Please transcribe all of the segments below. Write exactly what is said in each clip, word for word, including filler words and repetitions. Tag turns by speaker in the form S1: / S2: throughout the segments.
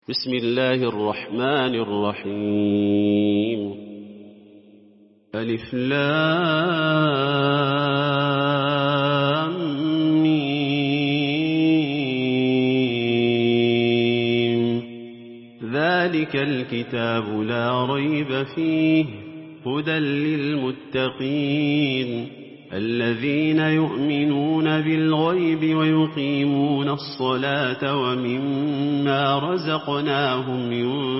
S1: بسم الله الرحمن الرحيم ألف لام ميم ذلك الكتاب لا ريب فيه هدى للمتقين الذين يؤمنون بالغيب ويقيمون الصلاة ومما رزقناهم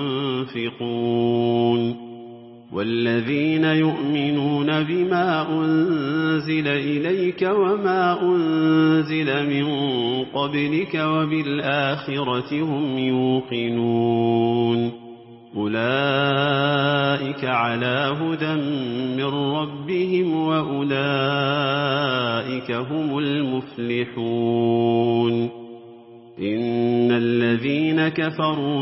S1: ينفقون والذين يؤمنون بما أنزل إليك وما أنزل من قبلك وبالآخرة هم يوقنون أولئك على هدى من ربهم وأولئك هم المفلحون إن الذين كفروا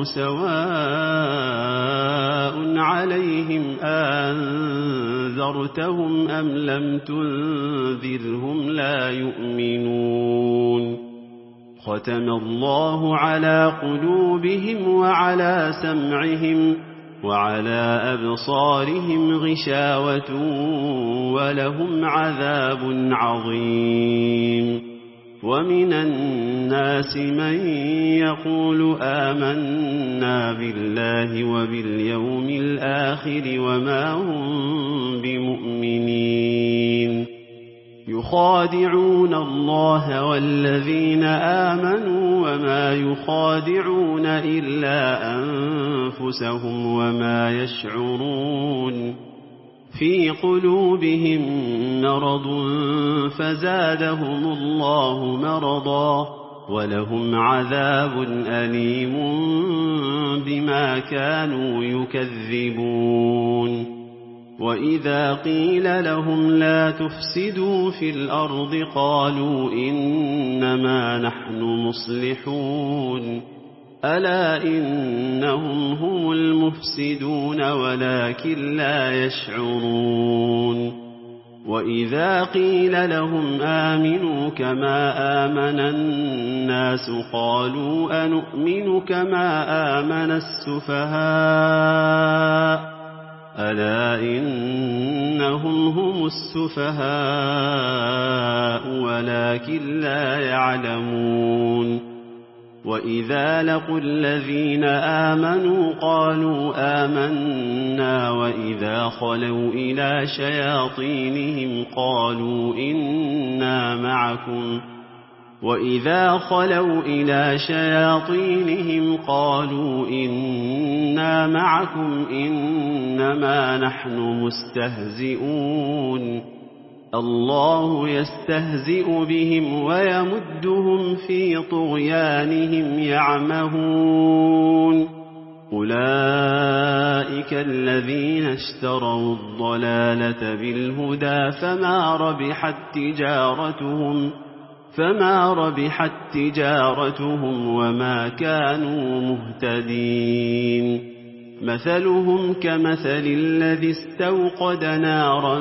S1: سواء عليهم أنذرتهم أم لم تنذرهم لا يؤمنون ختم الله على قلوبهم وعلى سمعهم وعلى أبصارهم غشاوة ولهم عذاب عظيم ومن الناس من يقول آمنا بالله وباليوم الآخر وما هم بمؤمنين يخادعون الله والذين آمنوا وما يخادعون إلا أنفسهم وما يشعرون في قلوبهم مرض فزادهم الله مرضا ولهم عذاب أليم بما كانوا يكذبون وإذا قيل لهم لا تفسدوا في الأرض قالوا إنما نحن مصلحون ألا إنهم هم المفسدون ولكن لا يشعرون وإذا قيل لهم آمنوا كما آمن الناس قالوا أنؤمن كما آمن السفهاء ألا إنهم هم السفهاء ولكن لا يعلمون وإذا لقوا الذين آمنوا قالوا آمنا وإذا خلوا إلى شياطينهم قالوا إنا معكم وإذا خلوا إلى شياطينهم قالوا إنا معكم إنما نحن مستهزئون الله يستهزئ بهم ويمدهم في طغيانهم يعمهون أولئك الذين اشتروا الضلالة بالهدى فما ربحت تجارتهم فما ربحت تجارتهم وما كانوا مهتدين مثلهم كمثل الذي استوقد نارا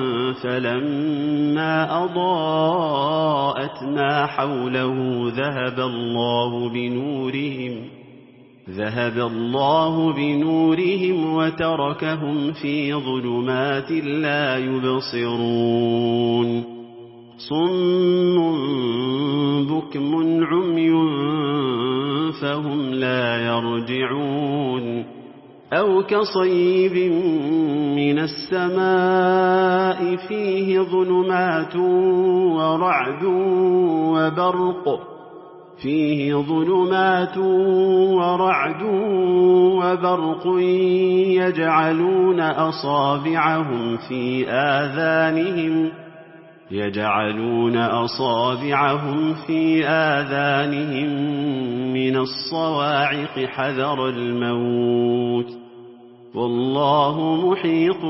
S1: فلما أضاءت ما حوله ذهب الله بنورهم ذهب الله بنورهم وتركهم في ظلمات لا يبصرون صم بكم عمي فهم لا يرجعون أو كصيب من السماء فيه ظلمات ورعد وبرق فيه ظلمات ورعد وبرق يجعلون أصابعهم في آذانهم يجعلون أصابعهم في آذانهم من الصواعق حذر الموت والله محيط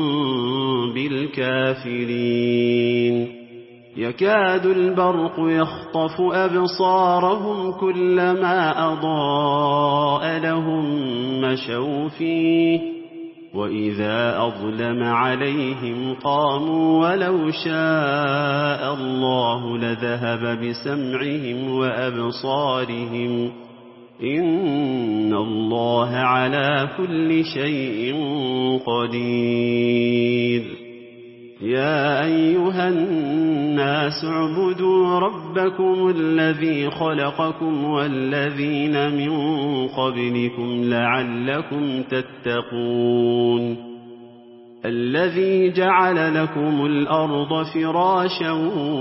S1: بالكافرين يكاد البرق يخطف أبصارهم كلما أضاء لهم مشوا فيه وإذا أظلم عليهم قاموا ولو شاء الله لذهب بسمعهم وأبصارهم إن الله على كل شيء قدير. يا أيها الناس اعبدوا ربكم الذي خلقكم والذين من قبلكم لعلكم تتقون. الذي جعل لكم الأرض فراشا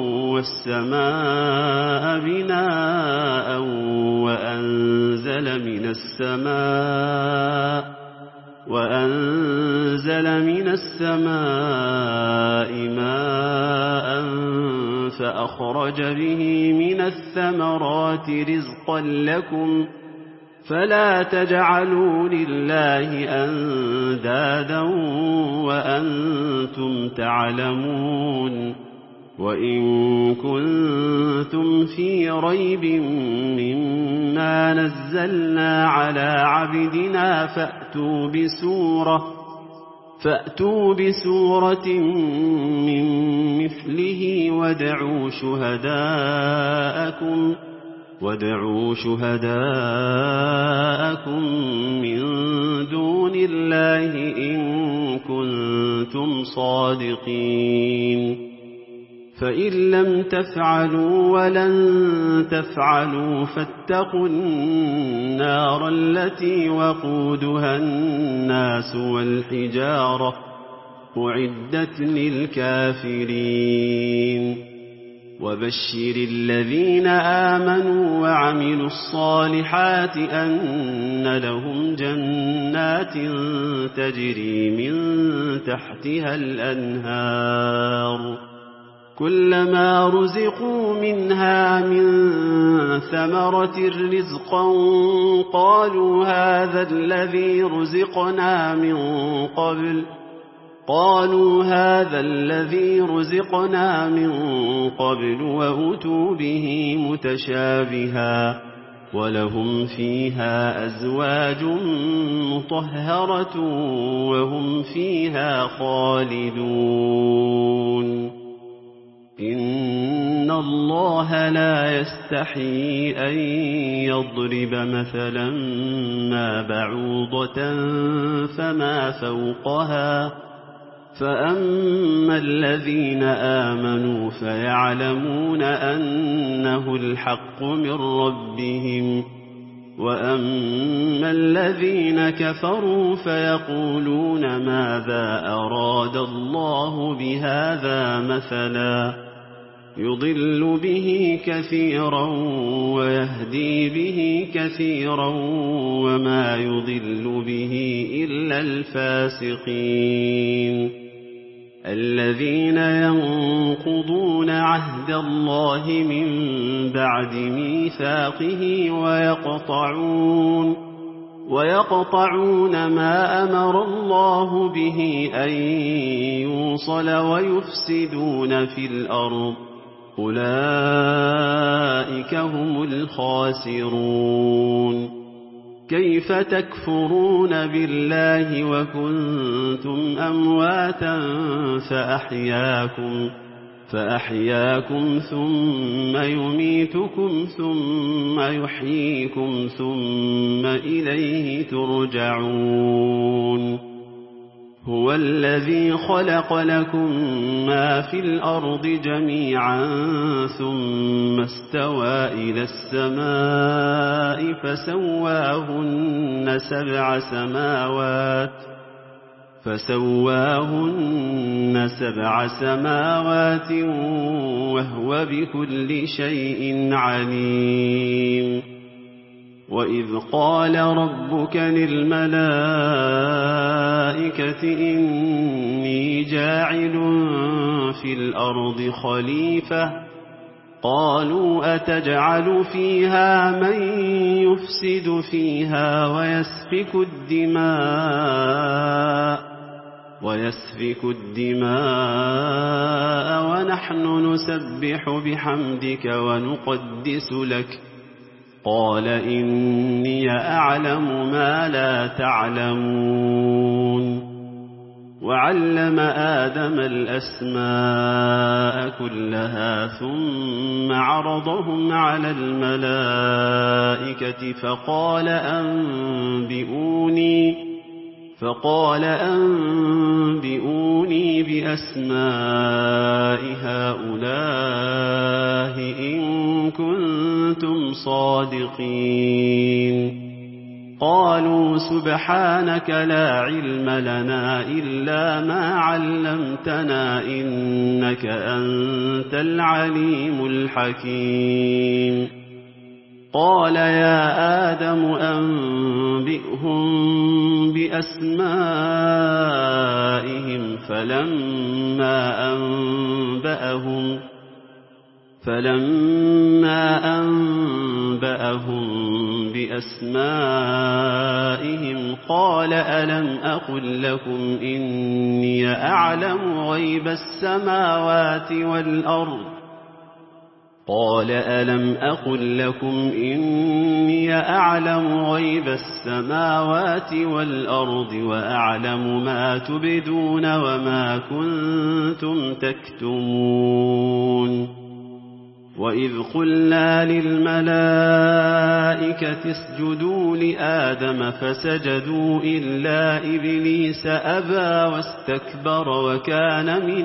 S1: والسماء بناء وأنزل من السماء وأنزل من السماء ماء فأخرج به من الثمرات رزقا لكم فلا تجعلوا لله أندادا وأنتم تعلمون. وإن كنتم في ريب مما نزلنا على عبدنا فأتوا بسورة فأتوا بسورة من مثله وادعوا شهداءكم وادعوا شهداءكم من دون الله إن كنتم صادقين. فإن لم تفعلوا ولن تفعلوا فاتقوا النار التي وقودها الناس والحجارة أعدت للكافرين. وبشر الذين آمنوا وعملوا الصالحات أن لهم جنات تجري من تحتها الأنهار كلما رزقوا منها من ثمرة رزقا قالوا هذا الذي رزقنا من قبل قالوا هذا الذي رزقنا من قبل وأتوا به متشابها ولهم فيها أزواج مطهرة وهم فيها خالدون. إن الله لا يستحيي أن يضرب مثلا ما بعوضة فما فوقها فأما الذين آمنوا فيعلمون أنه الحق من ربهم وأما الذين كفروا فيقولون ماذا أراد الله بهذا مثلا يضل به كثيرا ويهدي به كثيرا وما يضل به إلا الفاسقين الذين ينقضون عهد الله من بعد ميثاقه ويقطعون ويقطعون ما أمر الله به أن يوصل ويفسدون في الأرض أولئك هم الخاسرون. كيف تكفرون بالله وكنتم أمواتا فأحياكم فأحياكم ثم يميتكم ثم يحييكم ثم إليه ترجعون. هو الذي خلق لكم ما في الأرض جميعا ثم استوى إلى السماء فسواهن سبع سماوات فسواهن سبع سماوات وهو بكل شيء عليم. وإذ قال ربك للملائكة إني جاعل في الأرض خليفة قالوا أتجعل فيها من يفسد فيها ويسفك الدماء ويسفك الدماء ونحن نسبح بحمدك ونقدس لك قال إني أعلم ما لا تعلمون. وعلم آدم الأسماء كلها ثم عرضهم على الملائكة فقال فقال أنبئوني بأسماء هؤلاء إن كنتم صادقين قالوا سبحانك لا علم لنا إلا ما علمتنا إنك أنت العليم الحكيم قال يا آدم أنبئهم بأسمائهم فلما أنبأهم فلما أنبأهم بأسمائهم قال ألم أقل لكم إني أعلم غيب السماوات والأرض قال ألم أقل لكم إني أعلم غيب السماوات والأرض وأعلم ما تبدون وما كنتم تكتمون وإذ قلنا للملائكة اسجدوا لآدم فسجدوا إلا إبليس أبى واستكبر وكان من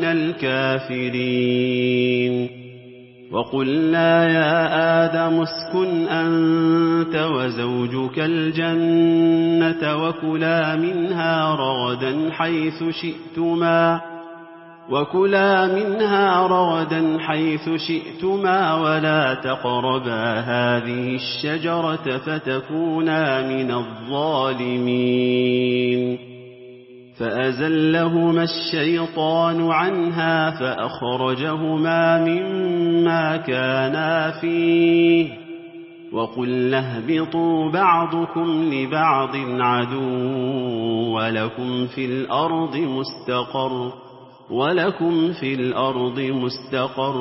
S1: الكافرين وقلنا يا آدم اسكن أنت وزوجك الجنة وكلا منها رغدا حيث شئتما وكلا منها رغدا حيث شئتما ولا تقربا هذه الشجرة فتكونا من الظالمين فأزلهما الشيطان عنها فأخرجهما مما كانا فيه وقلنا اهبطوا بعضكم لبعض عدو ولكم في الأرض مستقر ولكم في الأرض مستقر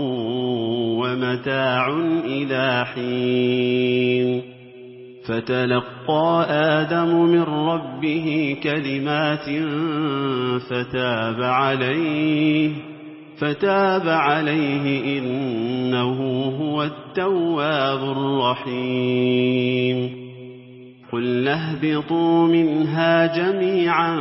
S1: ومتاع إلى حين فتلقى آدم من ربه كلمات فتاب عليه فتاب عليه إنه هو التواب الرحيم قل اهبطوا منها جميعا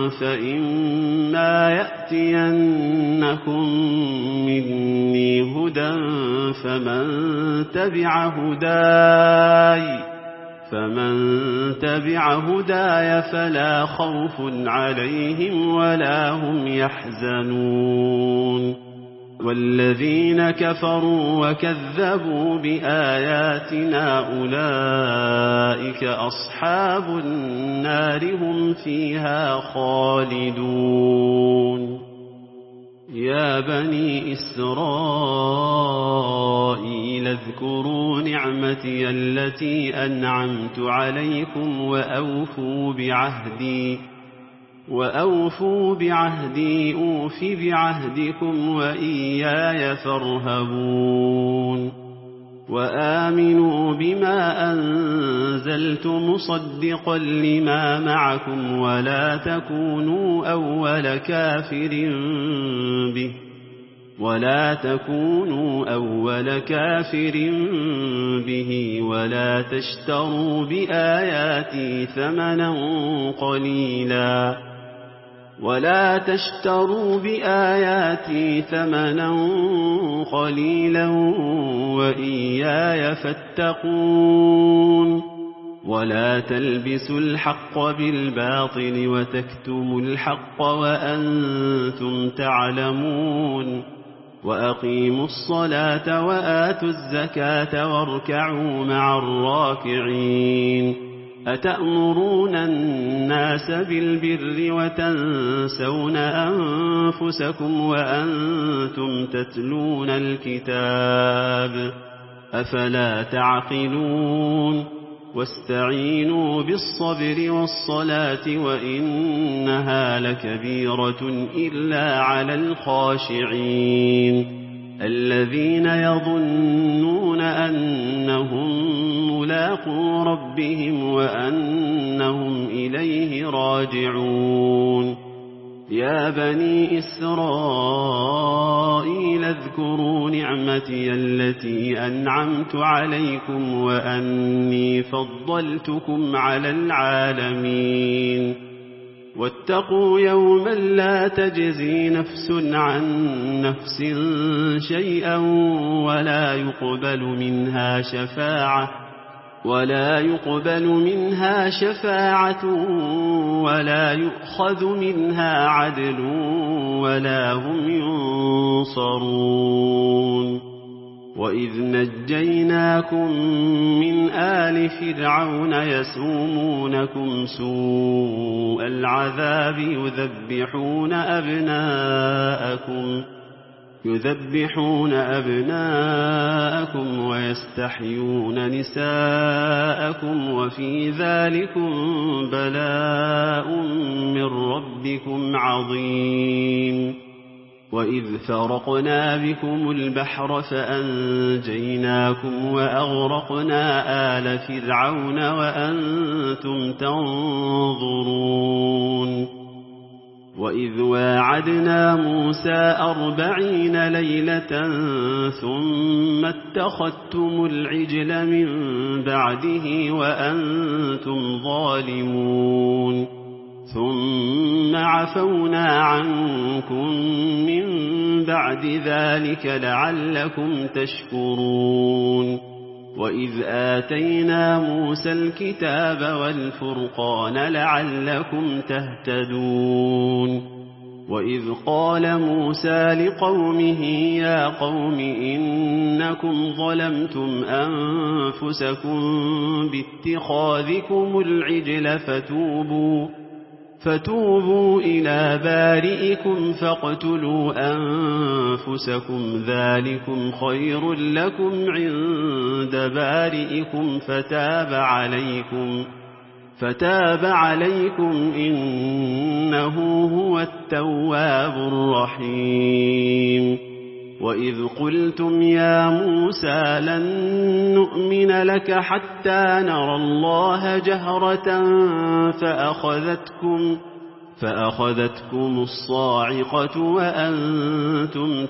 S1: فإما يأتينكم مني هدى فمن تبع هداي فمن تبع هداي فلا خوف عليهم ولا هم يحزنون والذين كفروا وكذبوا بآياتنا أولئك أصحاب النار هم فيها خالدون يا بني إسرائيل اذكروا نعمتي التي أنعمت عليكم وأوفوا بعهدي وأوفوا بعهدي أوف بعهدكم وإياي فارهبون وآمنوا بما أنزلت مصدقا لما معكم ولا تكونوا أول كافر به ولا تكونوا أول كافر به ولا تشتروا بآياتي ثمنا قليلا ولا تشتروا بآياتي ثمنا قليلا وإياي فاتقون ولا تلبسوا الحق بالباطل وتكتموا الحق وأنتم تعلمون وأقيموا الصلاة وآتوا الزكاة واركعوا مع الراكعين أتأمرون الناس بالبر وتنسون أنفسكم وأنتم تتلون الكتاب أفلا تعقلون واستعينوا بالصبر والصلاة وإنها لكبيرة إلا على الخاشعين الذين يظنون أنهم ملاقو ربهم وأنهم إليه راجعون يا بني إسرائيل اذكروا نعمتي التي أنعمت عليكم وأني فضلتكم على العالمين واتقوا يوما لا تجزي نفس عن نفس شيئا ولا يقبل منها شفاعة ولا يقبل منها شفاعة ولا يؤخذ منها عدل ولا هم ينصرون. وإذ نجيناكم من آل فرعون يسومونكم سوء العذاب يذبحون أبناءكم يذبحون أبناءكم ويستحيون نساءكم وفي ذلكم بلاء من ربكم عظيم. وإذ فرقنا بكم البحر فأنجيناكم وأغرقنا آل فرعون وأنتم تنظرون. وإذ واعدنا موسى أربعين ليلة ثم اتخذتم العجل من بعده وأنتم ظالمون ثم عفونا عنكم من بعد ذلك لعلكم تشكرون. وإذ آتينا موسى الكتاب والفرقان لعلكم تهتدون. وإذ قال موسى لقومه يا قوم إنكم ظلمتم أنفسكم باتخاذكم العجل فتوبوا فتوبوا إلى بارئكم فاقتلوا أنفسكم ذلكم خير لكم عند بارئكم فتاب عليكم فتاب عليكم إنه هو التواب الرحيم. وإذ قلتم يا موسى لن نؤمن لك حتى نرى الله جهرة فأخذتكم, فأخذتكم الصاعقة وأنتم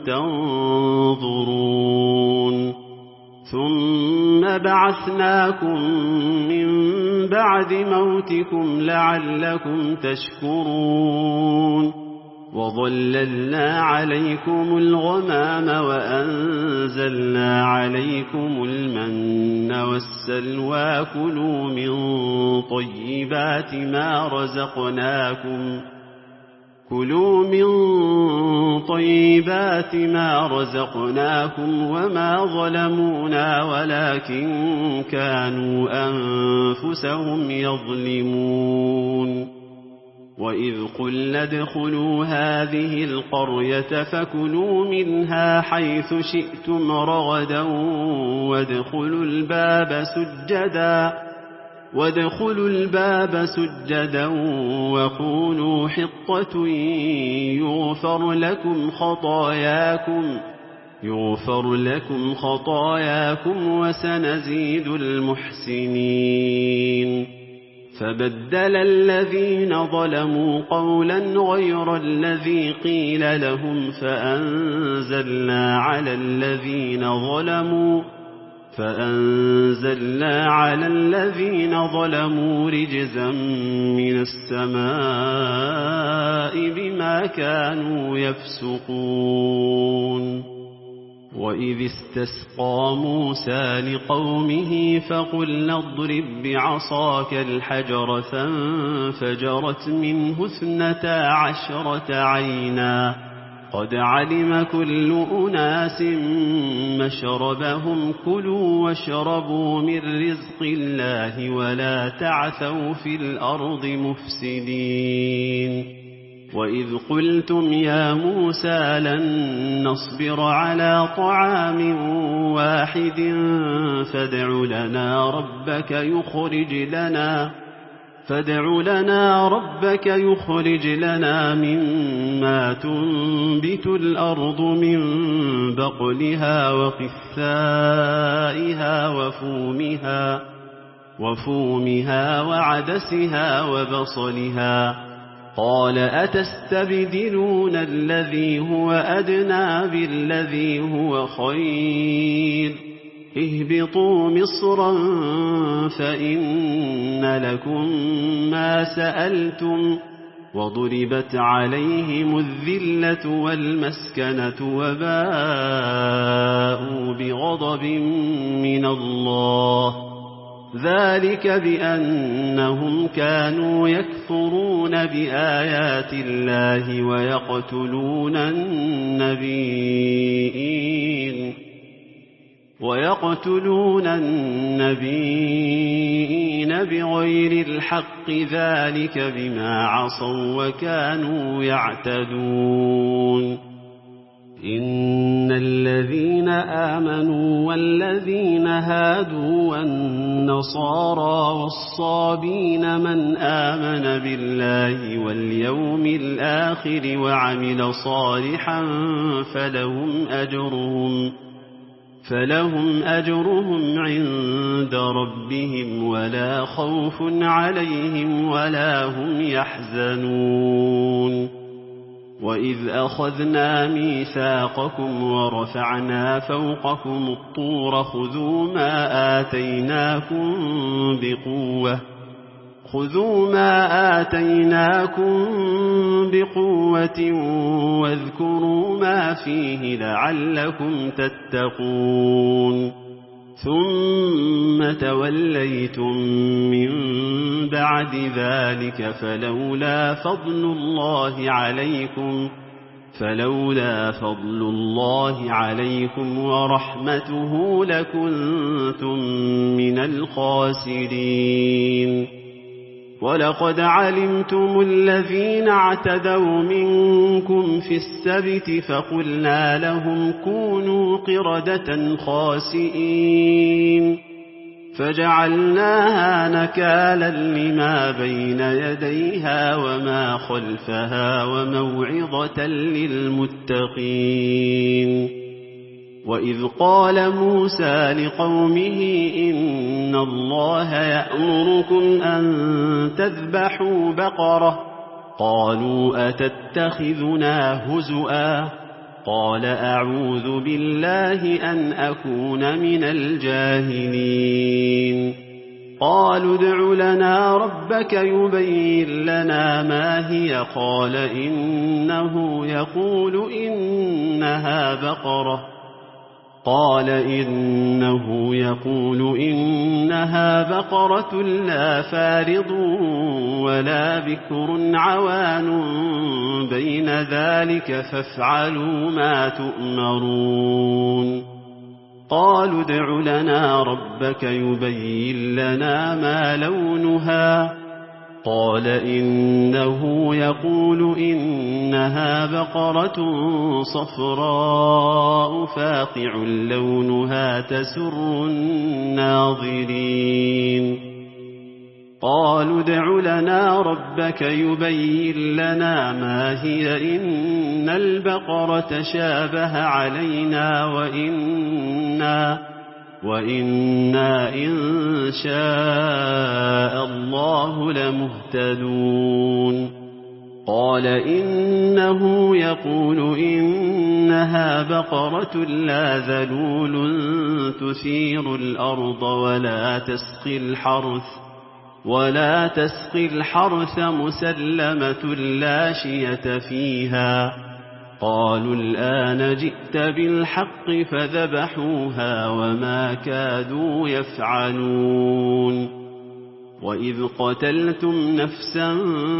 S1: تنظرون. ثم بعثناكم من بعد موتكم لعلكم تشكرون. وظللنا عليكم الغمام وأنزلنا عليكم المن والسلوى كلوا من طيبات ما رزقناكم كلوا من طيبات ما رزقناكم وما ظلمونا ولكن كانوا أنفسهم يظلمون. وإذ قلنا ادخلوا هذه القرية فكلوا منها حيث شئتم رغدا وادخلوا الباب سجدا وادخلوا الباب سجدا وقولوا حطة يغفر لكم خطاياكم يغفر لكم خطاياكم وسنزيد المحسنين. فبدل الذين ظلموا قولا غير الذي قيل لهم فأنزلنا على الذين ظلموا فأنزلنا على الذين ظلموا رجزا من السماء بما كانوا يفسقون. وإذ استسقى موسى لقومه فقلنا اضرب بعصاك الحجر فانفجرت منه اثنتا عشرة عينا قد علم كل أناس مشربهم كلوا واشربوا من رزق الله ولا تعثوا في الأرض مفسدين. وإذ قلتم يا موسى لن نصبر على طعام واحد فادع لنا ربك يخرج لنا فادع لنا ربك يخرج لنا مما تنبت الأرض من بقلها وقثائها وفومها وفومها وعدسها وبصلها قال أتستبدلون الذي هو أدنى بالذي هو خير اهبطوا مصرا فإن لكم ما سألتم وضربت عليهم الذلة والمسكنة وباءوا بغضب من الله ذلك بأنهم كانوا يكفرون بآيات الله ويقتلون النبيين ويقتلون النبيين بغير الحق ذلك بما عصوا وكانوا يعتدون إن الذين آمنوا والذين هادوا والنصارى والصابين من آمن بالله واليوم الآخر وعمل صالحا فلهم أجرهم فلهم أجرهم عند ربهم ولا خوف عليهم ولا هم يحزنون وإذ أخذنا ميثاقكم ورفعنا فوقكم الطور خذوا ما آتيناكم بقوة خذوا ما آتيناكم بقوة واذكروا ما فيه لعلكم تتقون ثم توليتم من بعد ذلك فلولا فضل الله عليكم فلولا فضل الله عليكم ورحمته لكنتم من الخاسرين ولقد علمتم الذين اعتدوا منكم في السبت فقلنا لهم كونوا قردة خاسئين فجعلناها نكالا لما بين يديها وما خلفها وموعظة للمتقين وإذ قال موسى لقومه إن الله يأمركم أن تذبحوا بقرة قالوا أتتخذنا هزؤا قال أعوذ بالله أن أكون من الجاهلين قالوا ادع لنا ربك يبين لنا ما هي قال إنه يقول إنها بقرة قال إنه يقول إنها بقرة لا فارض ولا بكر عوان بين ذلك فافعلوا ما تؤمرون قالوا ادع لنا ربك يبين لنا ما لونها قال إنه يقول إنها بقرة صفراء فاقع لونها تسر الناظرين قالوا ادع لنا ربك يبين لنا ما هي إن البقرة شابه علينا وإنا وإنا إن شاء الله لمهتدون قال إنه يقول إنها بقرة لا ذلول تثير الأرض ولا تسقي الحرث ولا تسقي الحرث مسلمة لا شية فيها قالوا الآن جئت بالحق فذبحوها وما كادوا يفعلون وإذ قتلتم نفسا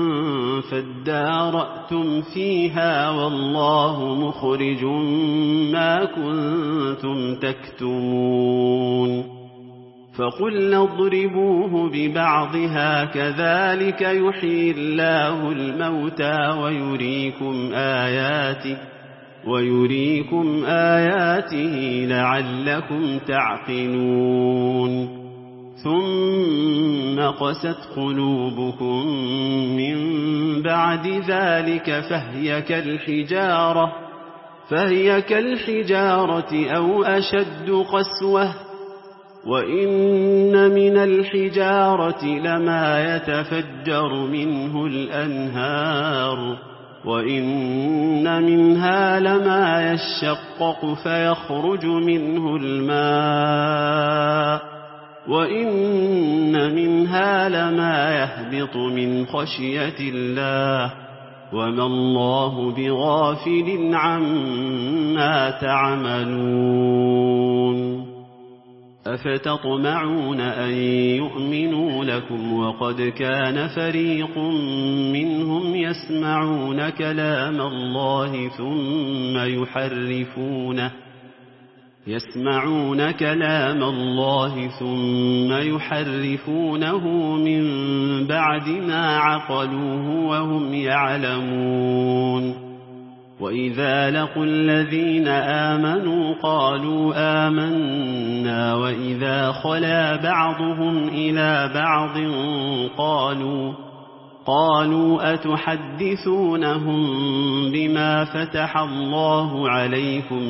S1: فادارأتم فيها والله مخرج ما كنتم تكتمون فقلنا اضربوه ببعضها كذلك يحيي الله الموتى ويريكم آياته ويريكم آياته لعلكم تعقلون ثم قست قلوبكم من بعد ذلك فهي كالحجارة فهي كالحجارة أو أشد قسوة وإن من الحجارة لما يتفجر منه الأنهار وإن منها لما يشقق فيخرج منه الماء وإن منها لما يهبط من خشية الله وما الله بغافل عما تعملون أفتطمعون أن يؤمنوا لكم وقد كان فريق منهم يسمعون كلام الله ثم يحرفونه يسمعون كلام الله ثم يحرفونه من بعد ما عقلوه وهم يعلمون وإذا لقوا الذين آمنوا قالوا آمنا وإذا خلا بعضهم إلى بعض قالوا قالوا أتحدثونهم بما فتح الله عليكم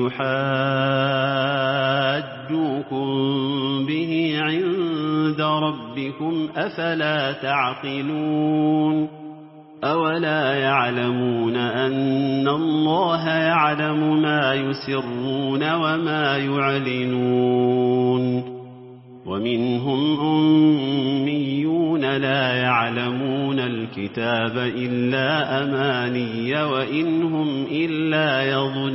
S1: ليحاجوكم به عند ربكم أفلا تعقلون أولا يعلمون أن الله يعلم ما يسرون وما يعلنون ومنهم أميون لا يعلمون الكتاب إلا أماني وإنهم إلا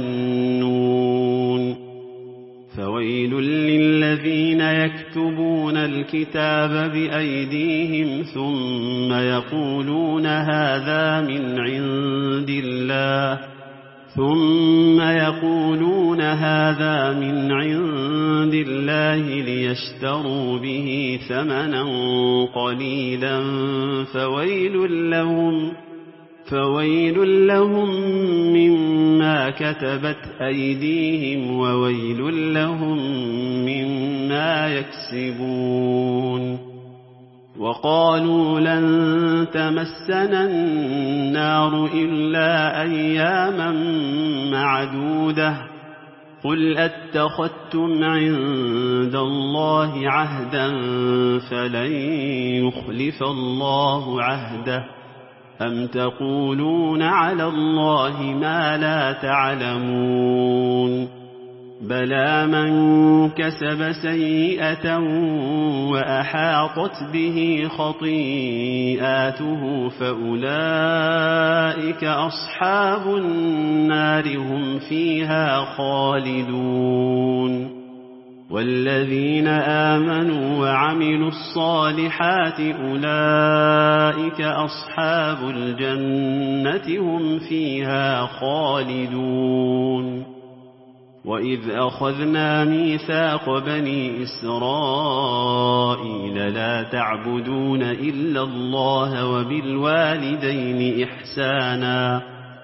S1: يظنون فويل للذين يكتبون الكتاب بأيديهم ثم يقولون هذا من عند الله ثم يقولون هذا من عند الله ليشتروا به ثمنا قليلا فويل لهم فويل لهم مما كتبت أيديهم وويل لهم مما يكسبون وقالوا لن تمسنا النار إلا أياما معدودة قل أتخذتم عند الله عهدا فلن يخلف الله عهده أم تقولون على الله ما لا تعلمون بلى من كسب سيئة وأحاطت به خطيئاته فأولئك أصحاب النار هم فيها خالدون والذين آمنوا وعملوا الصالحات أولئك أصحاب الجنة هم فيها خالدون وإذ أخذنا ميثاق بني إسرائيل لا تعبدون إلا الله وبالوالدين إحسانا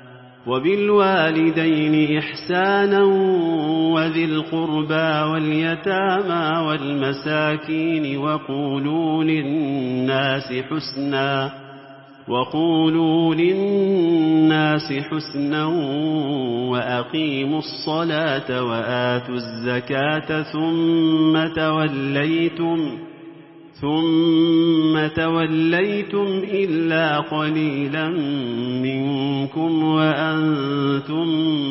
S1: وبالوالدين إحسانا وذي القربى واليتامى والمساكين وقولوا للناس حسنا وقولوا للناس حسنا وأقيموا الصلاة وآتوا الزكاة ثم توليتم ثم توليتم إلا قليلا منكم وأنتم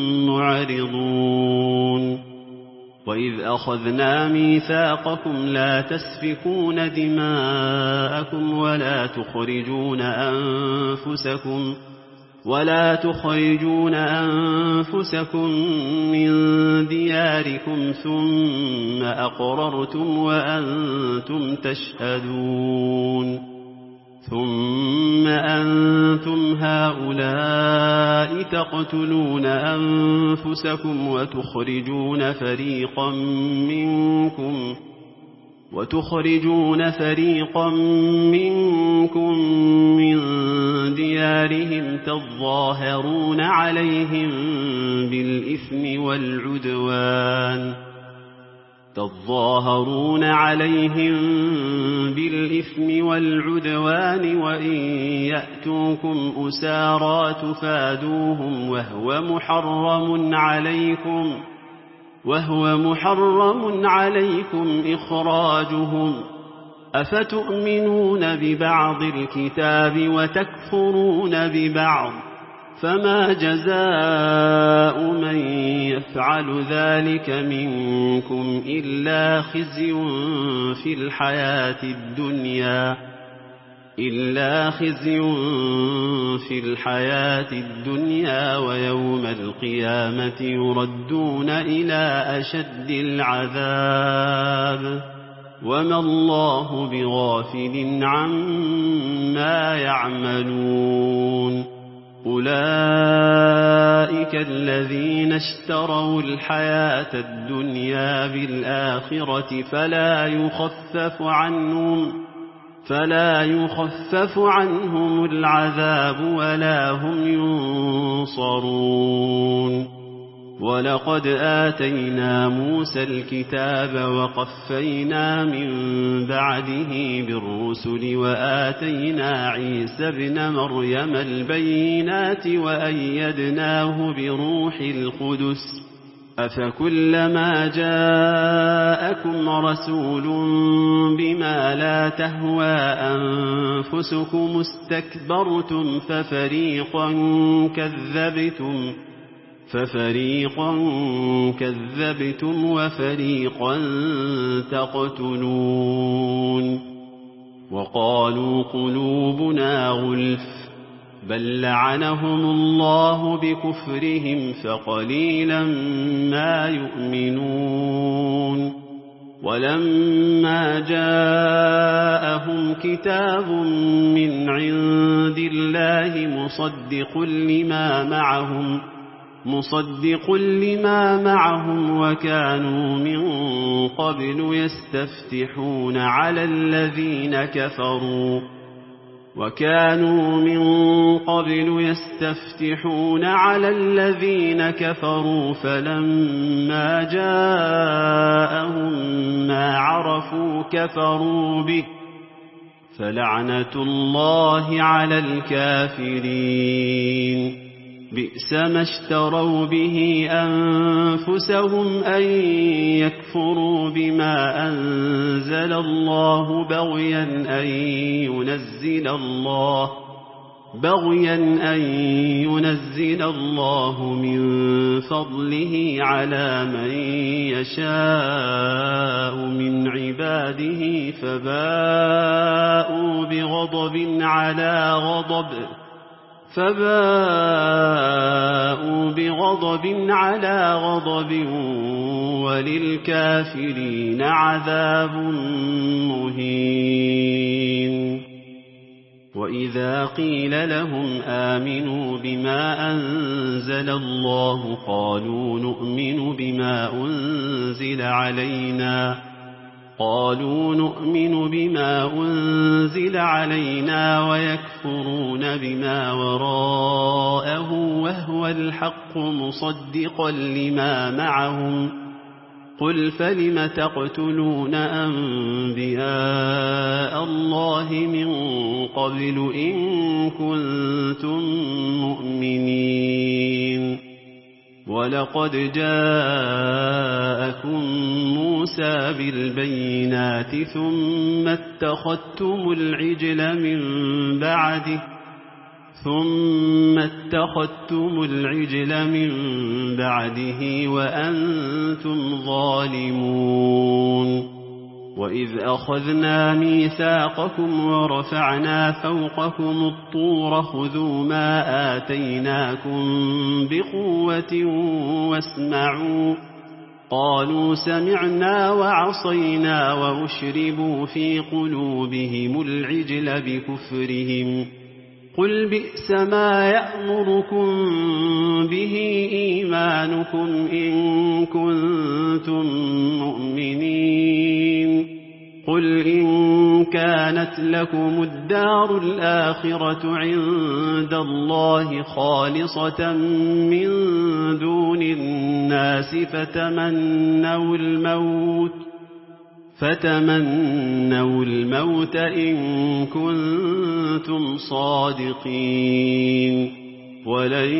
S1: معرضون وإذ أخذنا ميثاقكم لا تسفكون دماءكم ولا تخرجون أنفسكم ولا تخرجون أنفسكم من دياركم ثم أقررتم وأنتم تشهدون ثم أنتم هؤلاء تقتلون أنفسكم وتخرجون فريقا منكم وتخرجون فريقا منكم من ديارهم تظاهرون عليهم بالإثم والعدوان تظاهرون عليهم بالإثم والعدوان وإن يأتوكم أسارى تفادوهم وهو محرم عليكم وهو محرم عليكم إخراجهم أفتؤمنون ببعض الكتاب وتكفرون ببعض فما جزاء من يفعل ذلك منكم إلا خزي في الحياة الدنيا إلا خزي في الحياة الدنيا ويوم القيامة يردون إلى أشد العذاب وما الله بغافل عما يعملون أولئك الذين اشتروا الحياة الدنيا بالآخرة فلا يخفف عنهم فلا يخفف عنهم العذاب ولا هم ينصرون ولقد آتينا موسى الكتاب وقفينا من بعده بالرسل وآتينا عيسى ابن مريم البينات وأيدناه بروح القدس أفكلما جاءكم رسول بما لا تهوى أنفسكم استكبرتم ففريقا كذبتم ففريقا كذبتم وفريقا تقتلون وقالوا قلوبنا غلف بل لعنهم الله بكفرهم فقليلا ما يؤمنون ولما جاءهم كتاب من عند الله مصدق لما معهم مصدق لما معهم وكانوا من قبل يستفتحون على الذين كفروا وكانوا من قبل يستفتحون على الذين كفروا فلما جاءهم ما عرفوا كفروا به فلعنة الله على الكافرين بئس ما اشتروا به أنفسهم أن يكفروا بما أنزل الله بغيا أن ينزل الله بغيا أن ينزل الله من فضله على من يشاء من عباده فباءوا بغضب على غضب فباءوا بغضب على غضب وللكافرين عذاب مهين وإذا قيل لهم آمنوا بما أنزل الله قالوا نؤمن بما أنزل علينا قالوا نؤمن بما أنزل علينا ويكفرون بما وراءه وهو الحق مصدقا لما معهم قل فلم تقتلون أنبياء الله من قبل إن كنتم مؤمنين ولقد جاءكم موسى بالبينات ثم اتخذتم العجل من بعده ثم اتخذتم العجل من بعده وأنتم ظالمون وإذ أخذنا ميثاقكم ورفعنا فوقكم الطور خذوا ما آتيناكم بقوة واسمعوا قالوا سمعنا وعصينا وأشربوا في قلوبهم العجل بكفرهم قل بئس ما يأمركم به إيمانكم إن كنتم مؤمنين قل إن كانت لكم الدار الآخرة عند الله خالصة من دون الناس فتمنوا الموت فتمنوا الموت إن كنتم صادقين ولن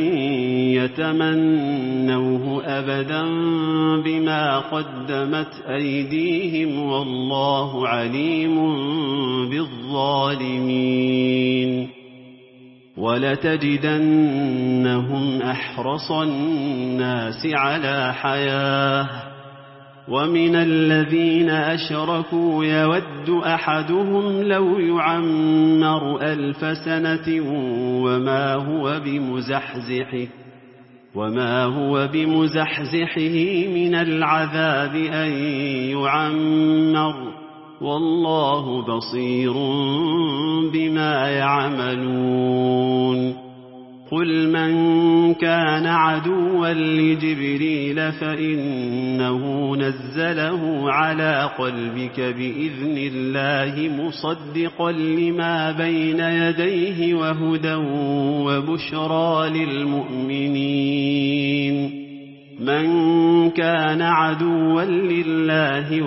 S1: يتمنوه أبدا بما قدمت أيديهم والله عليم بالظالمين ولتجدنهم أحرص الناس على حياة ومن الذين أشركوا يود أحدهم لو يعمر ألف سنة وما هو بمزحزحه وما هو بمزحزحه من العذاب أن يعمر والله بصير بما يعملون قل من كان عدوا لجبريل فإنه نزله على قلبك بإذن الله مصدقا لما بين يديه وهدى وبشرى للمؤمنين من كان عدوا لله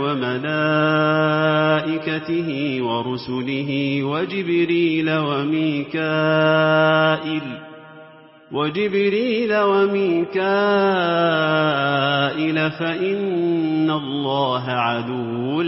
S1: وملائكته ورسله وجبريل وميكائيل وجبريل وميكائيل فإن الله عدو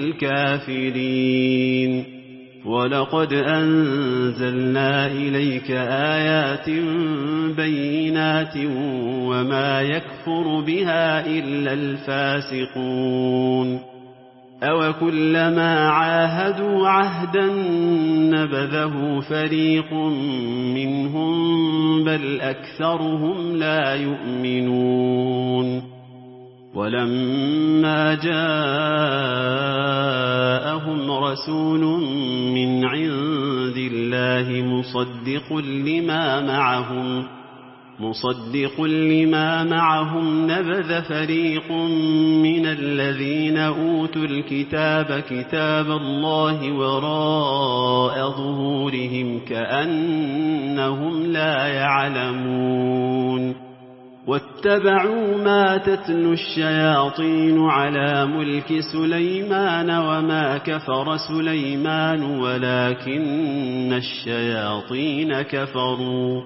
S1: للكافرين ولقد أنزلنا إليك آيات بينات وما يكفر بها إلا الفاسقون أوكلما عاهدوا عهدا نبذه فريق منهم بل أكثرهم لا يؤمنون ولما جاءهم رسول من عند الله مصدق لما معهم مصدق لما معهم نبذ فريق من الذين أوتوا الكتاب كتاب الله وراء ظهورهم كأنهم لا يعلمون واتبعوا ما تتلو الشياطين على ملك سليمان وما كفر سليمان ولكن الشياطين كفروا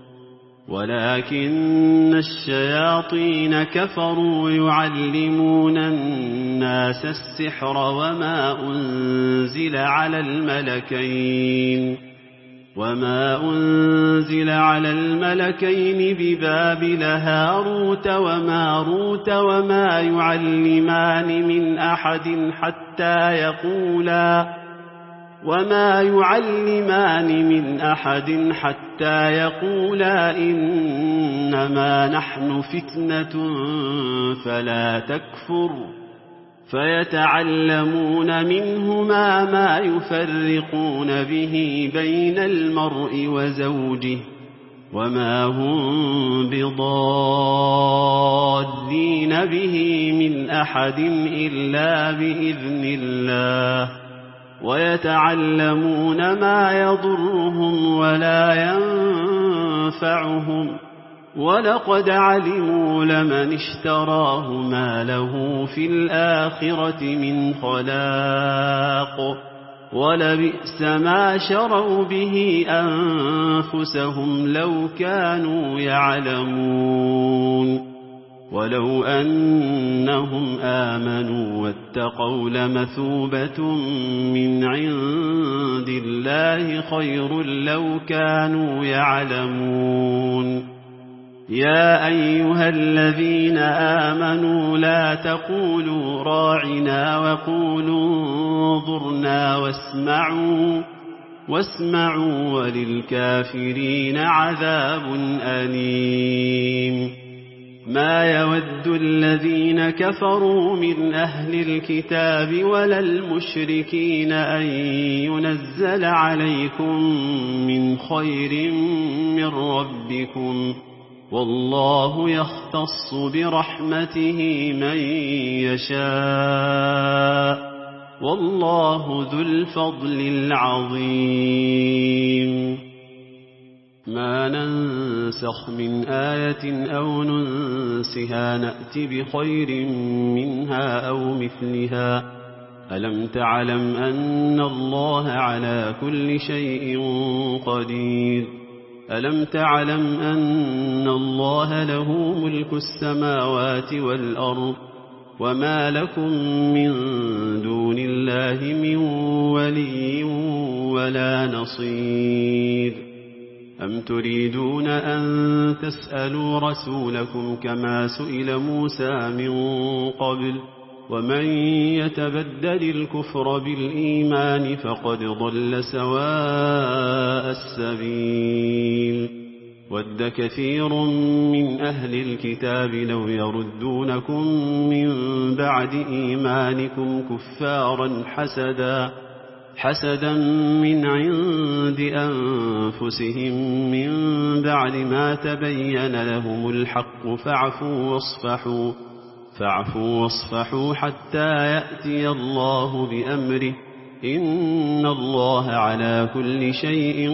S1: ولكن الشياطين كفروا يعلمون الناس السحر وما أنزل على الملكين وما أنزل على الملكين ببابل هاروت وماروت وما يعلمان من أحد حتى يقولا وما يعلمان من أحد حتى يقولا إنما نحن فتنة فلا تكفر فيتعلمون منهما ما يفرقون به بين المرء وزوجه وما هم بضادين به من أحد إلا بإذن الله ويتعلمون ما يضرهم ولا ينفعهم ولقد علموا لمن اشتراه ما له في الآخرة من خلاق ولبئس ما شروا به أنفسهم لو كانوا يعلمون ولو أنهم آمنوا واتقوا لمثوبة من عند الله خير لو كانوا يعلمون يا أيها الذين آمنوا لا تقولوا راعنا وقولوا انظرنا واسمعوا واسمعوا وللكافرين عذاب أليم ما يود الذين كفروا من أهل الكتاب ولا المشركين أن ينزل عليكم من خير من ربكم والله يختص برحمته من يشاء والله ذو الفضل العظيم ما ننسخ من آية أو ننسها نأت بخير منها أو مثلها ألم تعلم أن الله على كل شيء قدير ألم تعلم أن الله له ملك السماوات والأرض وما لكم من دون الله من ولي ولا نصير أم تريدون أن تسألوا رسولكم كما سئل موسى من قبل ومن يتبدل الكفر بالإيمان فقد ضل سواء السبيل ود كثير من أهل الكتاب لو يردونكم من بعد إيمانكم كفارا حسدا حسدا من عند أنفسهم من بعد ما تبين لهم الحق فاعفوا واصفحوا فاعفوا واصفحوا حتى يأتي الله بأمره إن الله على كل شيء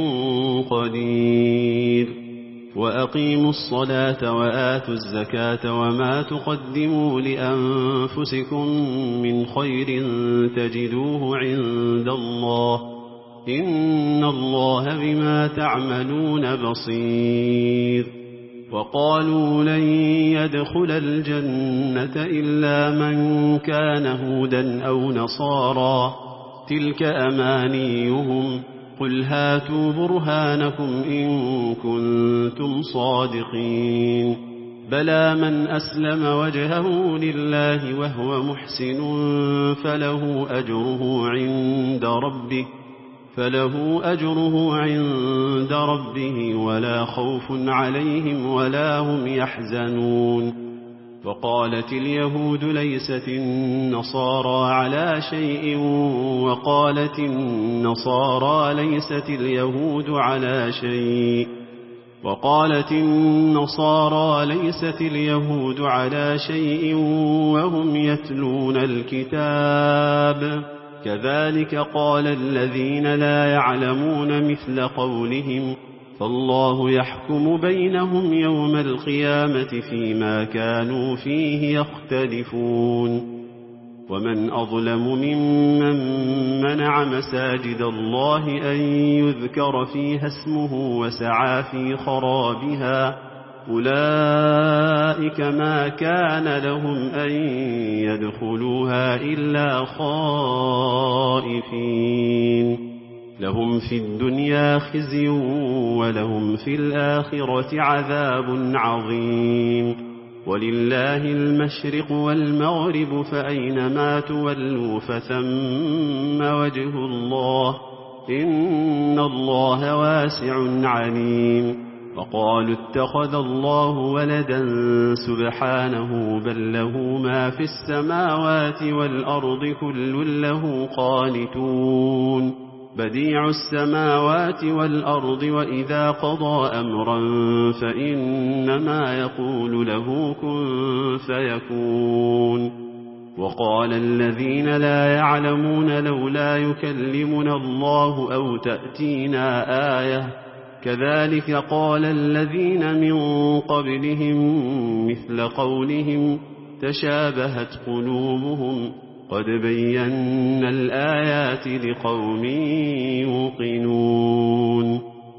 S1: قدير وأقيموا الصلاة وآتوا الزكاة وما تقدموا لأنفسكم من خير تجدوه عند الله إن الله بما تعملون بصير وقالوا لن يدخل الجنة إلا من كان هودا أو نصارى تلك أمانيهم قل هاتوا برهانكم إن كنتم صادقين بلى من أسلم وجهه لله وهو محسن فله أجره عند ربه فله أجره عند ربه ولا خوف عليهم ولا هم يحزنون وقالت اليهود ليست النصارى على شيء وقالت النصارى ليست اليهود على شيء وقالت النصارى ليست اليهود على شيء وهم يتلون الكتاب كذلك قال الذين لا يعلمون مثل قولهم فالله يحكم بينهم يوم القيامة فيما كانوا فيه يختلفون ومن أظلم ممن منع مساجد الله أن يذكر فيها اسمه وسعى في خرابها أولئك ما كان لهم أن يدخلوها إلا خائفين لهم في الدنيا خزي ولهم في الآخرة عذاب عظيم ولله المشرق والمغرب فأينما تولوا فثم وجه الله إن الله واسع عليم وقالوا اتخذ الله ولدا سبحانه بل له ما في السماوات والأرض كل له قانتون بديع السماوات والأرض وإذا قضى أمرا فإنما يقول له كن فيكون وقال الذين لا يعلمون لولا يكلمنا الله أو تأتينا آية كذلك قال الذين من قبلهم مثل قولهم تشابهت قلوبهم قد بينا الآيات لقوم يوقنون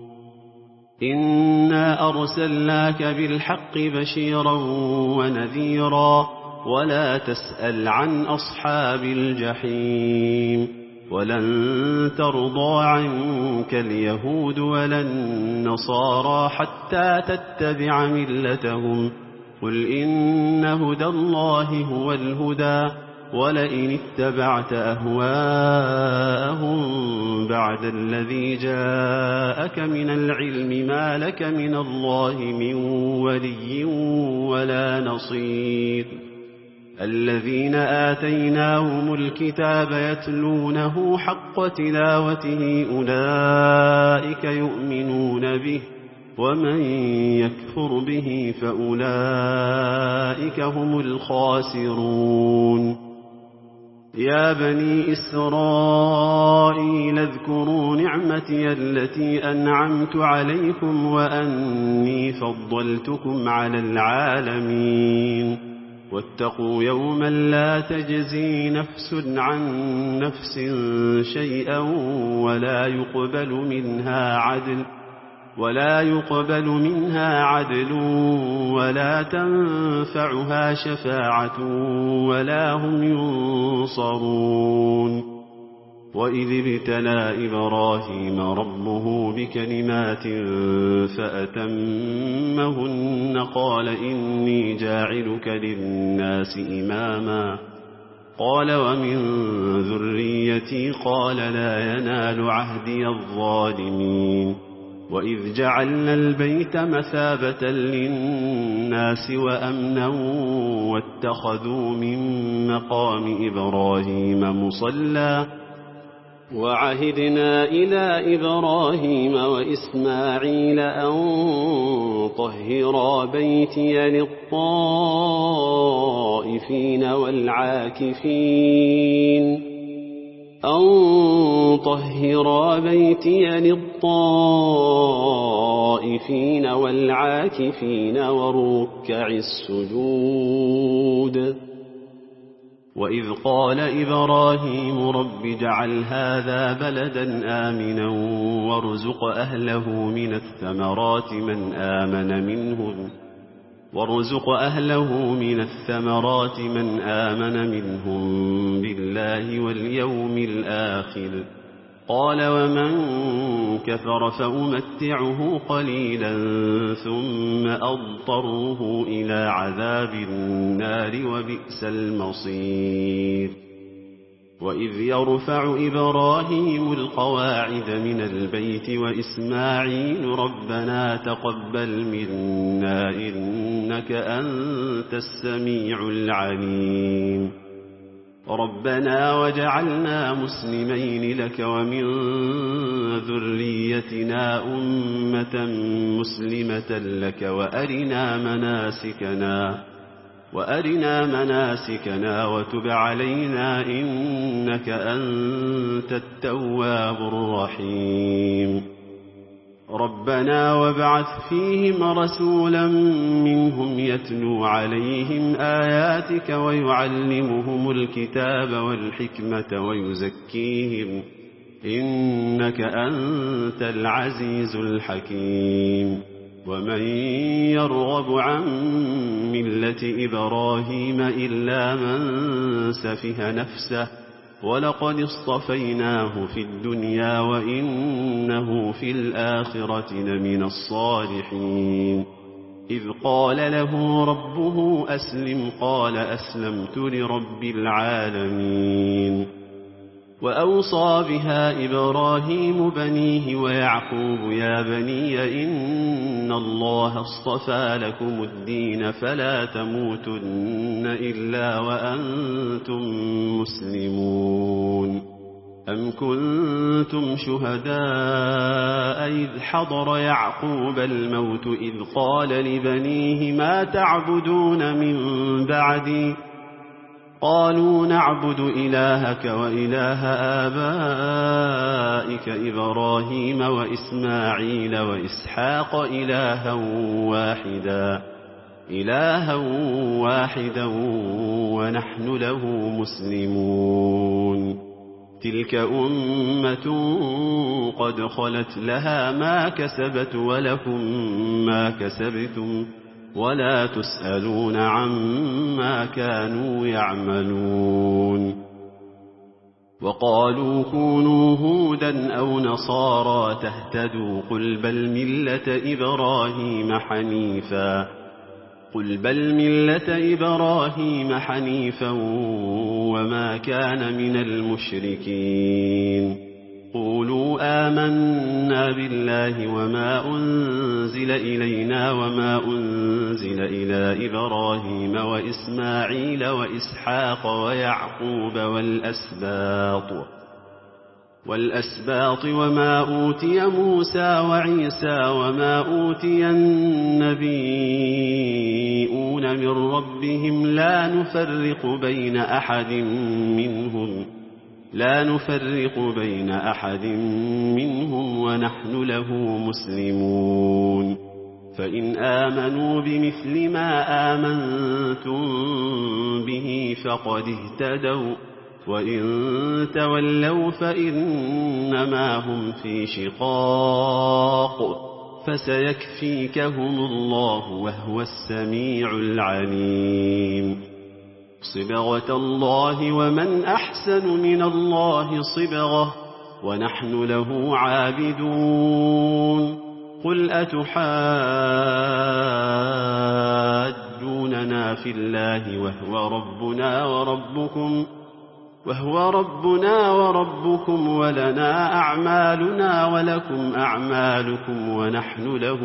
S1: إنا أرسلناك بالحق بشيرا ونذيرا ولا تسأل عن أصحاب الجحيم ولن ترضى عنك اليهود ولا النصارى حتى تتبع ملتهم قل إن هدى الله هو الهدى ولئن اتبعت أهواءهم بعد الذي جاءك من العلم ما لك من الله من ولي ولا نصير الذين آتيناهم الكتاب يتلونه حق تلاوته أولئك يؤمنون به ومن يكفر به فأولئك هم الخاسرون يا بني إسرائيل اذكروا نعمتي التي أنعمت عليكم وأني فضلتكم على العالمين واتقوا يوما لا تجزي نفس عن نفس شيئا ولا يقبل منها عدل ولا يقبل منها عدل ولا تنفعها شفاعة ولا هم ينصرون وإذ ابتلى إبراهيم ربه بكلمات فأتمهن قال إني جاعلك للناس إماما قال ومن ذريتي قال لا ينال عهدي الظالمين وإذ جعلنا البيت مثابة للناس وأمنا واتخذوا من مقام إبراهيم مصلى وعهدنا إلى إبراهيم وإسماعيل أن طهرا بيتي للطائفين والعاكفين أن طهرا بيتي للطائفين والعاكفين والركع السجود وإذ قال إبراهيم رب اجعل هذا بلدا آمنا وارزق أهله من الثمرات من آمن منهم وارزق أهله من الثمرات من آمن منهم بالله واليوم الآخر قال ومن كفر فأمتعه قليلا ثم أضطره إلى عذاب النار وبئس المصير وإذ يرفع إبراهيم القواعد من البيت وإسماعيل ربنا تقبل منا إنك أنت السميع العليم ربنا وجعلنا مسلمين لك ومن ذريتنا أمة مسلمة لك وأرنا مناسكنا وأرنا مناسكنا وتب علينا إنك أنت التواب الرحيم ربنا وابعث فيهم رسولا منهم يتلو عليهم آياتك ويعلمهم الكتاب والحكمة ويزكيهم إنك أنت العزيز الحكيم ومن يرغب عن ملة إبراهيم إلا من سفه نفسه ولقد اصطفيناه في الدنيا وإنه في الآخرة لمن الصالحين إذ قال له ربه أسلم قال أسلمت لرب العالمين وأوصى بها إبراهيم بنيه ويعقوب يا بني إن الله اصطفى لكم الدين فلا تموتن إلا وأنتم مسلمون أم كنتم شهداء إذ حضر يعقوب الموت إذ قال لبنيه ما تعبدون من بعدي قالوا نعبد إلهك وإله آبائك إبراهيم وإسماعيل وإسحاق إلها واحدا إلها واحدا ونحن له مسلمون تلك أمة قد خلت لها ما كسبت ولكم ما كسبتم ولا تسألون عما كانوا يعملون وقالوا كونوا هودا أو نصارى تهتدوا قل بل ملة إبراهيم حنيفا قل بل ملة إبراهيم حنيفا وما كان من المشركين قولوا آمنا بالله وما أنزل إلينا وما أنزل إلى إبراهيم وإسماعيل وإسحاق ويعقوب والأسباط والأسباط وما أوتي موسى وعيسى وما أوتي النبيون من ربهم لا نفرق بين أحد منهم لا نفرق بين أحد منهم ونحن له مسلمون فإن آمنوا بمثل ما آمنتم به فقد اهتدوا وإن تولوا فإنما هم في شقاق فسيكفيكهم الله وهو السميع العليم صبغة الله ومن أحسن من الله صبغة ونحن له عابدون قل أتحاجوننا في الله وهو ربنا وربكم وهو ربنا وربكم ولنا أعمالنا ولكم أعمالكم ونحن له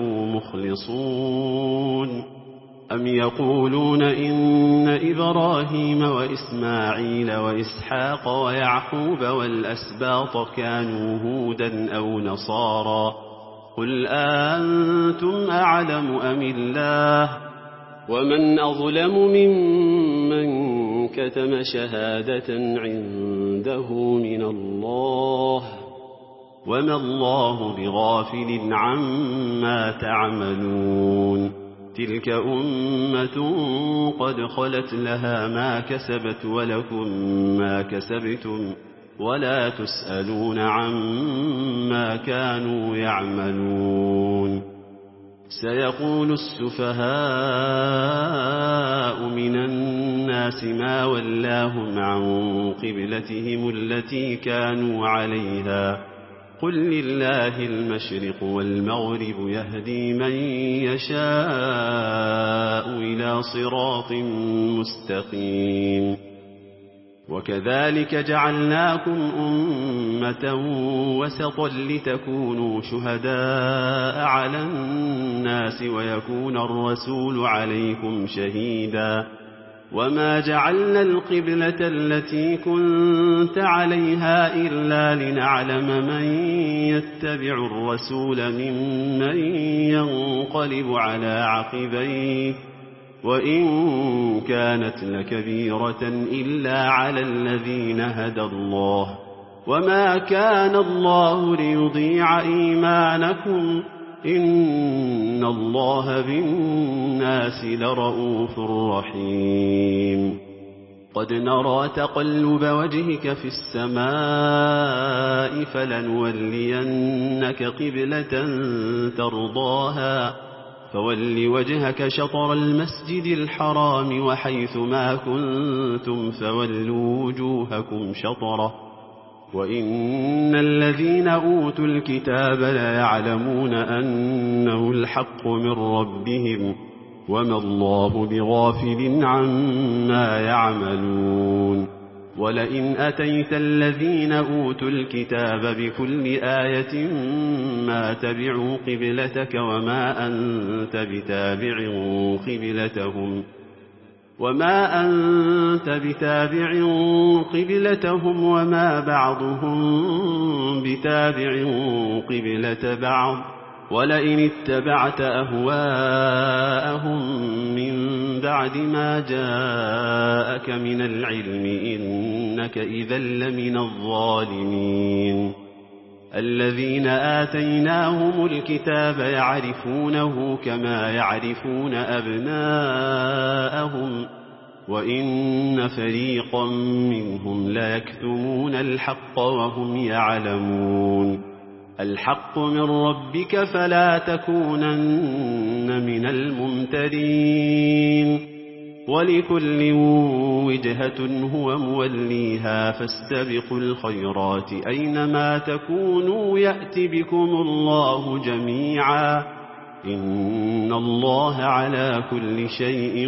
S1: مخلصون أم يقولون إن إبراهيم وإسماعيل وإسحاق ويعقوب والأسباط كانوا هودا أو نصارى قل أنتم أعلم أم الله ومن أظلم ممن كتم شهادة عنده من الله وما الله بغافل عما تعملون تلك أمة قد خلت لها ما كسبت ولكم ما كسبتم ولا تسألون عما كانوا يعملون سيقول السفهاء من الناس ما ولاهم عن قبلتهم التي كانوا عليها قل لله المشرق والمغرب يهدي من يشاء إلى صراط مستقيم وكذلك جعلناكم أمة وسطا لتكونوا شهداء على الناس ويكون الرسول عليكم شهيدا وما جعلنا القبلة التي كنت عليها إلا لنعلم من يتبع الرسول ممن ينقلب على عقبيه وإن كانت لكبيرة إلا على الذين هدى الله وما كان الله ليضيع إيمانكم إن الله بالناس لرؤوف رحيم قد نرى تقلب وجهك في السماء فلنولينك قبلة ترضاها فول وجهك شطر المسجد الحرام وحيث ما كنتم فولوا وجوهكم شطره وإن الذين أوتوا الكتاب ليعلمون أنه الحق من ربهم وما الله بغافل عما يعملون ولئن أتيت الذين أوتوا الكتاب بكل آية ما تبعوا قبلتك وما أنت بتابع قبلتهم وما أنت بتابع قبلتهم وما بعضهم بتابع قبلة بعض ولئن اتبعت أهواءهم من بعد ما جاءك من العلم إنك إذا لمن الظالمين الذين آتيناهم الكتاب يعرفونه كما يعرفون أبناءهم وإن فريقا منهم ليكتمون الحق وهم يعلمون الحق من ربك فلا تكونن من الممترين ولكل وجهة هو موليها فاستبقوا الخيرات أينما تكونوا يأت بكم الله جميعا إن الله على كل شيء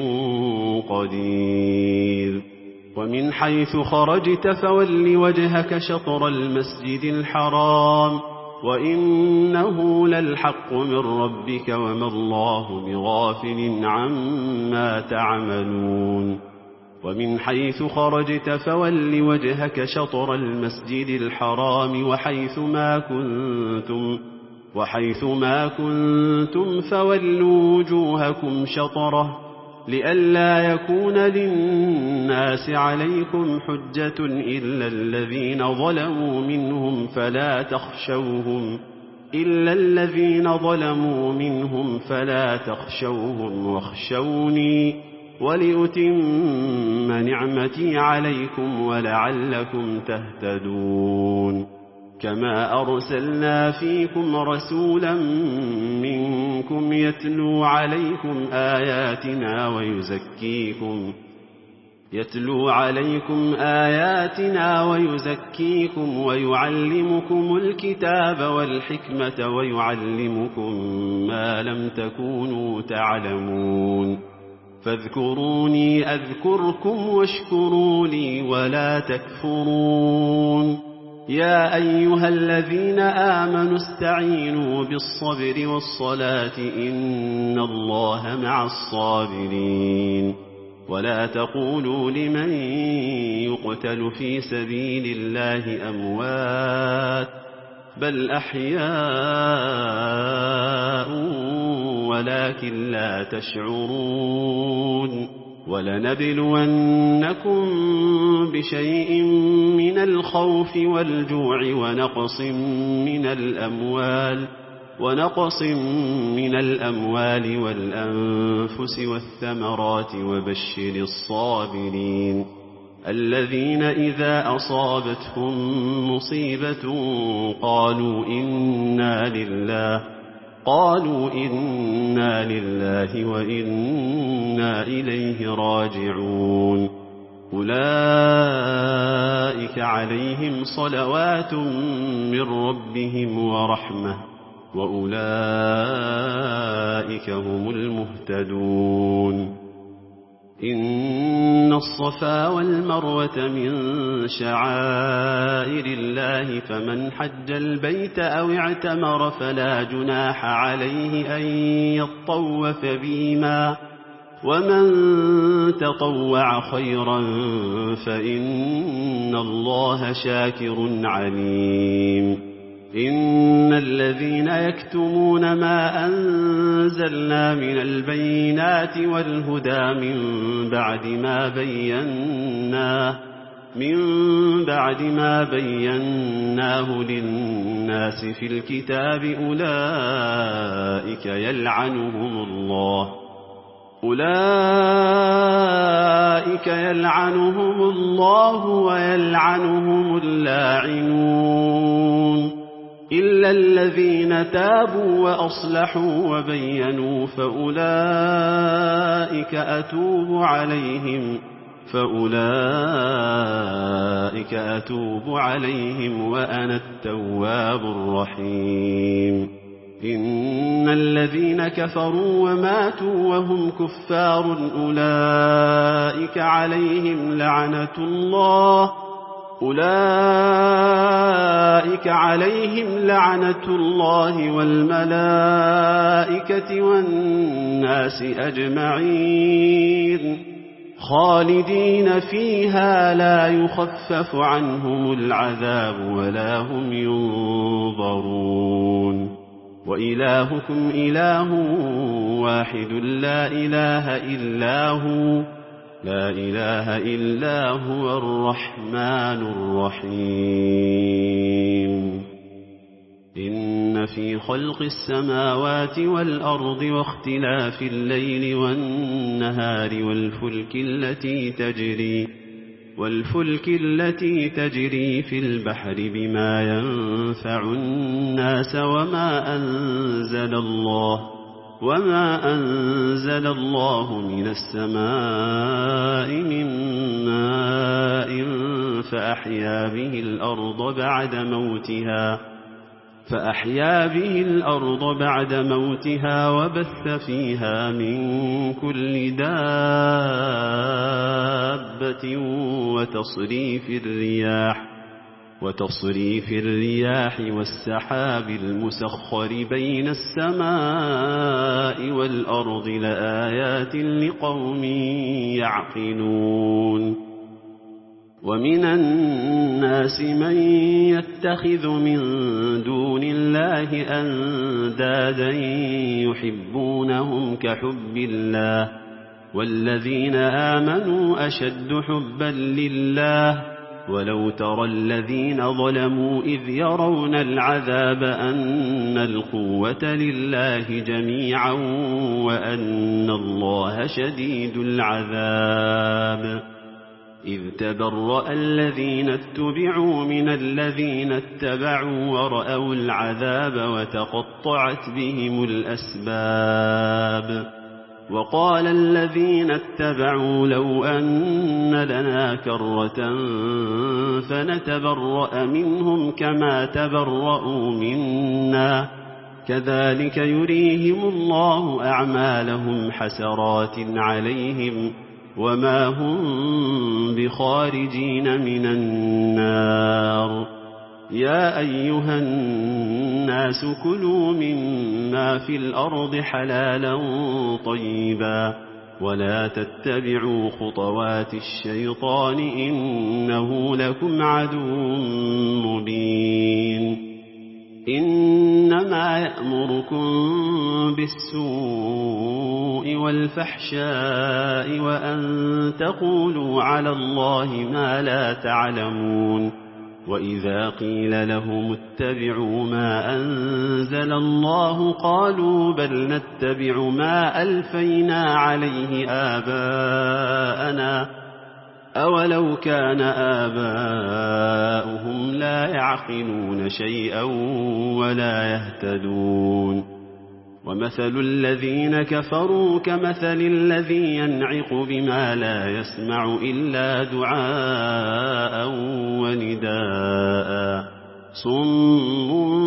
S1: قدير ومن حيث خرجت فول وجهك شطر المسجد الحرام وإنه للحق من ربك وما الله بغافل عما تعملون ومن حيث خرجت فول وجهك شطر المسجد الحرام وحيث ما كنتم وحيث ما كنتم فولوا وجوهكم شطره لئلا يكون للناس عليكم حجة إلا الذين ظلموا منهم فلا تخشوهم إلا الذين ظلموا منهم فلا تخشوهم واخشوني ولأتم نعمتي عليكم ولعلكم تهتدون كما أرسلنا فيكم رسولا منكم يتلو عليكم آياتنا ويزكيكم يتلو عليكم آياتنا ويزكيكم ويعلمكم الكتاب والحكمة ويعلمكم ما لم تكونوا تعلمون فاذكروني أذكركم واشكروا لي ولا تكفرون يا أيها الذين آمنوا استعينوا بالصبر والصلاة إن الله مع الصابرين ولا تقولوا لمن يقتل في سبيل الله أموات بل أحياء ولكن لا تشعرون ولنبلونكم بشيء من الخوف والجوع ونقص من الأموال ونقص من الأموال والأنفس والثمرات وبشر الصابرين الذين إذا أصابتهم مصيبة قالوا إنا لله قالوا إنا لله وإنا إليه راجعون أولئك عليهم صلوات من ربهم ورحمة وأولئك هم المهتدون إن الصفا والمروة من شعائر الله فمن حج البيت أو اعتمر فلا جناح عليه أن يطوف بهما ومن تطوع خيرا فإن الله شاكر عليم إن الذين يكتمون ما أنزلنا من البينات والهدى من بعد ما بيناه من بعد ما بيناه للناس في الكتاب أولئك يلعنهم الله أولئك يلعنهم الله ويلعنهم اللاعنون إلا الذين تابوا وأصلحوا وبينوا فأولئك أتوب عليهم فأولئك أتوب عليهم وأنا التواب الرحيم إن الذين كفروا وماتوا وهم كفار أولئك عليهم لعنة الله أولئك عليهم لعنة الله والملائكة والناس أجمعين خالدين فيها لا يخفف عنهم العذاب ولا هم ينظرون وإلهكم إله واحد لا إله إلا هو لا إله إلا هو الرحمن الرحيم إن في خلق السماوات والأرض واختلاف الليل والنهار والفلك التي تجري والفلك التي تجري في البحر بما ينفع الناس وما أنزل الله وما أنزل الله من السماء من ماء فأحيا به الأرض بعد موتها فأحيا به الأرض بعد موتها وبث فيها من كل دابة وتصريف الرياح وتصريف الرياح والسحاب المسخر بين السماء والأرض لآيات لقوم يعقلون ومن الناس من يتخذ من دون الله أندادا يحبونهم كحب الله والذين آمنوا أشد حبا لله ولو ترى الذين ظلموا إذ يرون العذاب أن القوة لله جميعا وأن الله شديد العذاب إذ تبرأ الذين اتبعوا من الذين اتبعوا ورأوا العذاب وتقطعت بهم الأسباب وقال الذين اتبعوا لو أن لنا كرة فنتبرأ منهم كما تبرأوا منا كذلك يريهم الله أعمالهم حسرات عليهم وما هم بخارجين من النار. يا أيها الناس كلوا مما في الأرض حلالا طيبا ولا تتبعوا خطوات الشيطان إنه لكم عدو مبين. إنما يأمركم بالسوء والفحشاء وأن تقولوا على الله ما لا تعلمون. وإذا قيل لهم اتبعوا ما أنزل الله قالوا بل نتبع ما ألفينا عليه آباءنا أولو كان آباؤهم لا يعقلون شيئا ولا يهتدون. ومثل الذين كفروا كمثل الذي ينعق بما لا يسمع إلا دعاء ونداء صم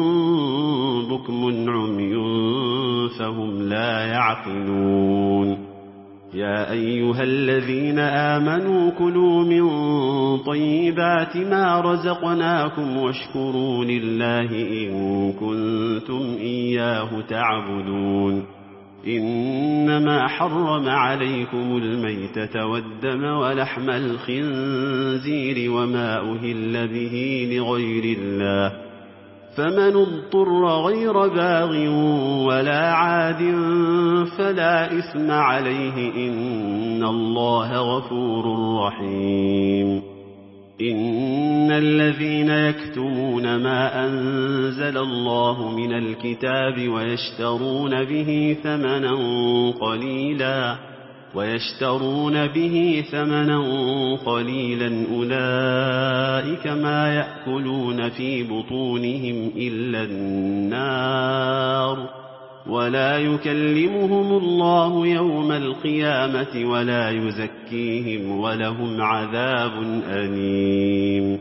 S1: بكم عمي فهم لا يعقلون. يا أيها الذين آمنوا كلوا من طيبات ما رزقناكم واشكروا لله إن كنتم إياه تعبدون. إنما حرم عليكم الميتة والدم ولحم الخنزير وما أهل به لغير الله فمن اضطر غير باغ ولا عاد فلا إثم عليه إن الله غفور رحيم. إن الذين يكتمون ما أنزل الله من الكتاب ويشترون به ثمنا قليلا ويشترون به ثمنا قليلا أولئك ما يأكلون في بطونهم إلا النار ولا يكلمهم الله يوم القيامة ولا يزكيهم ولهم عذاب أليم.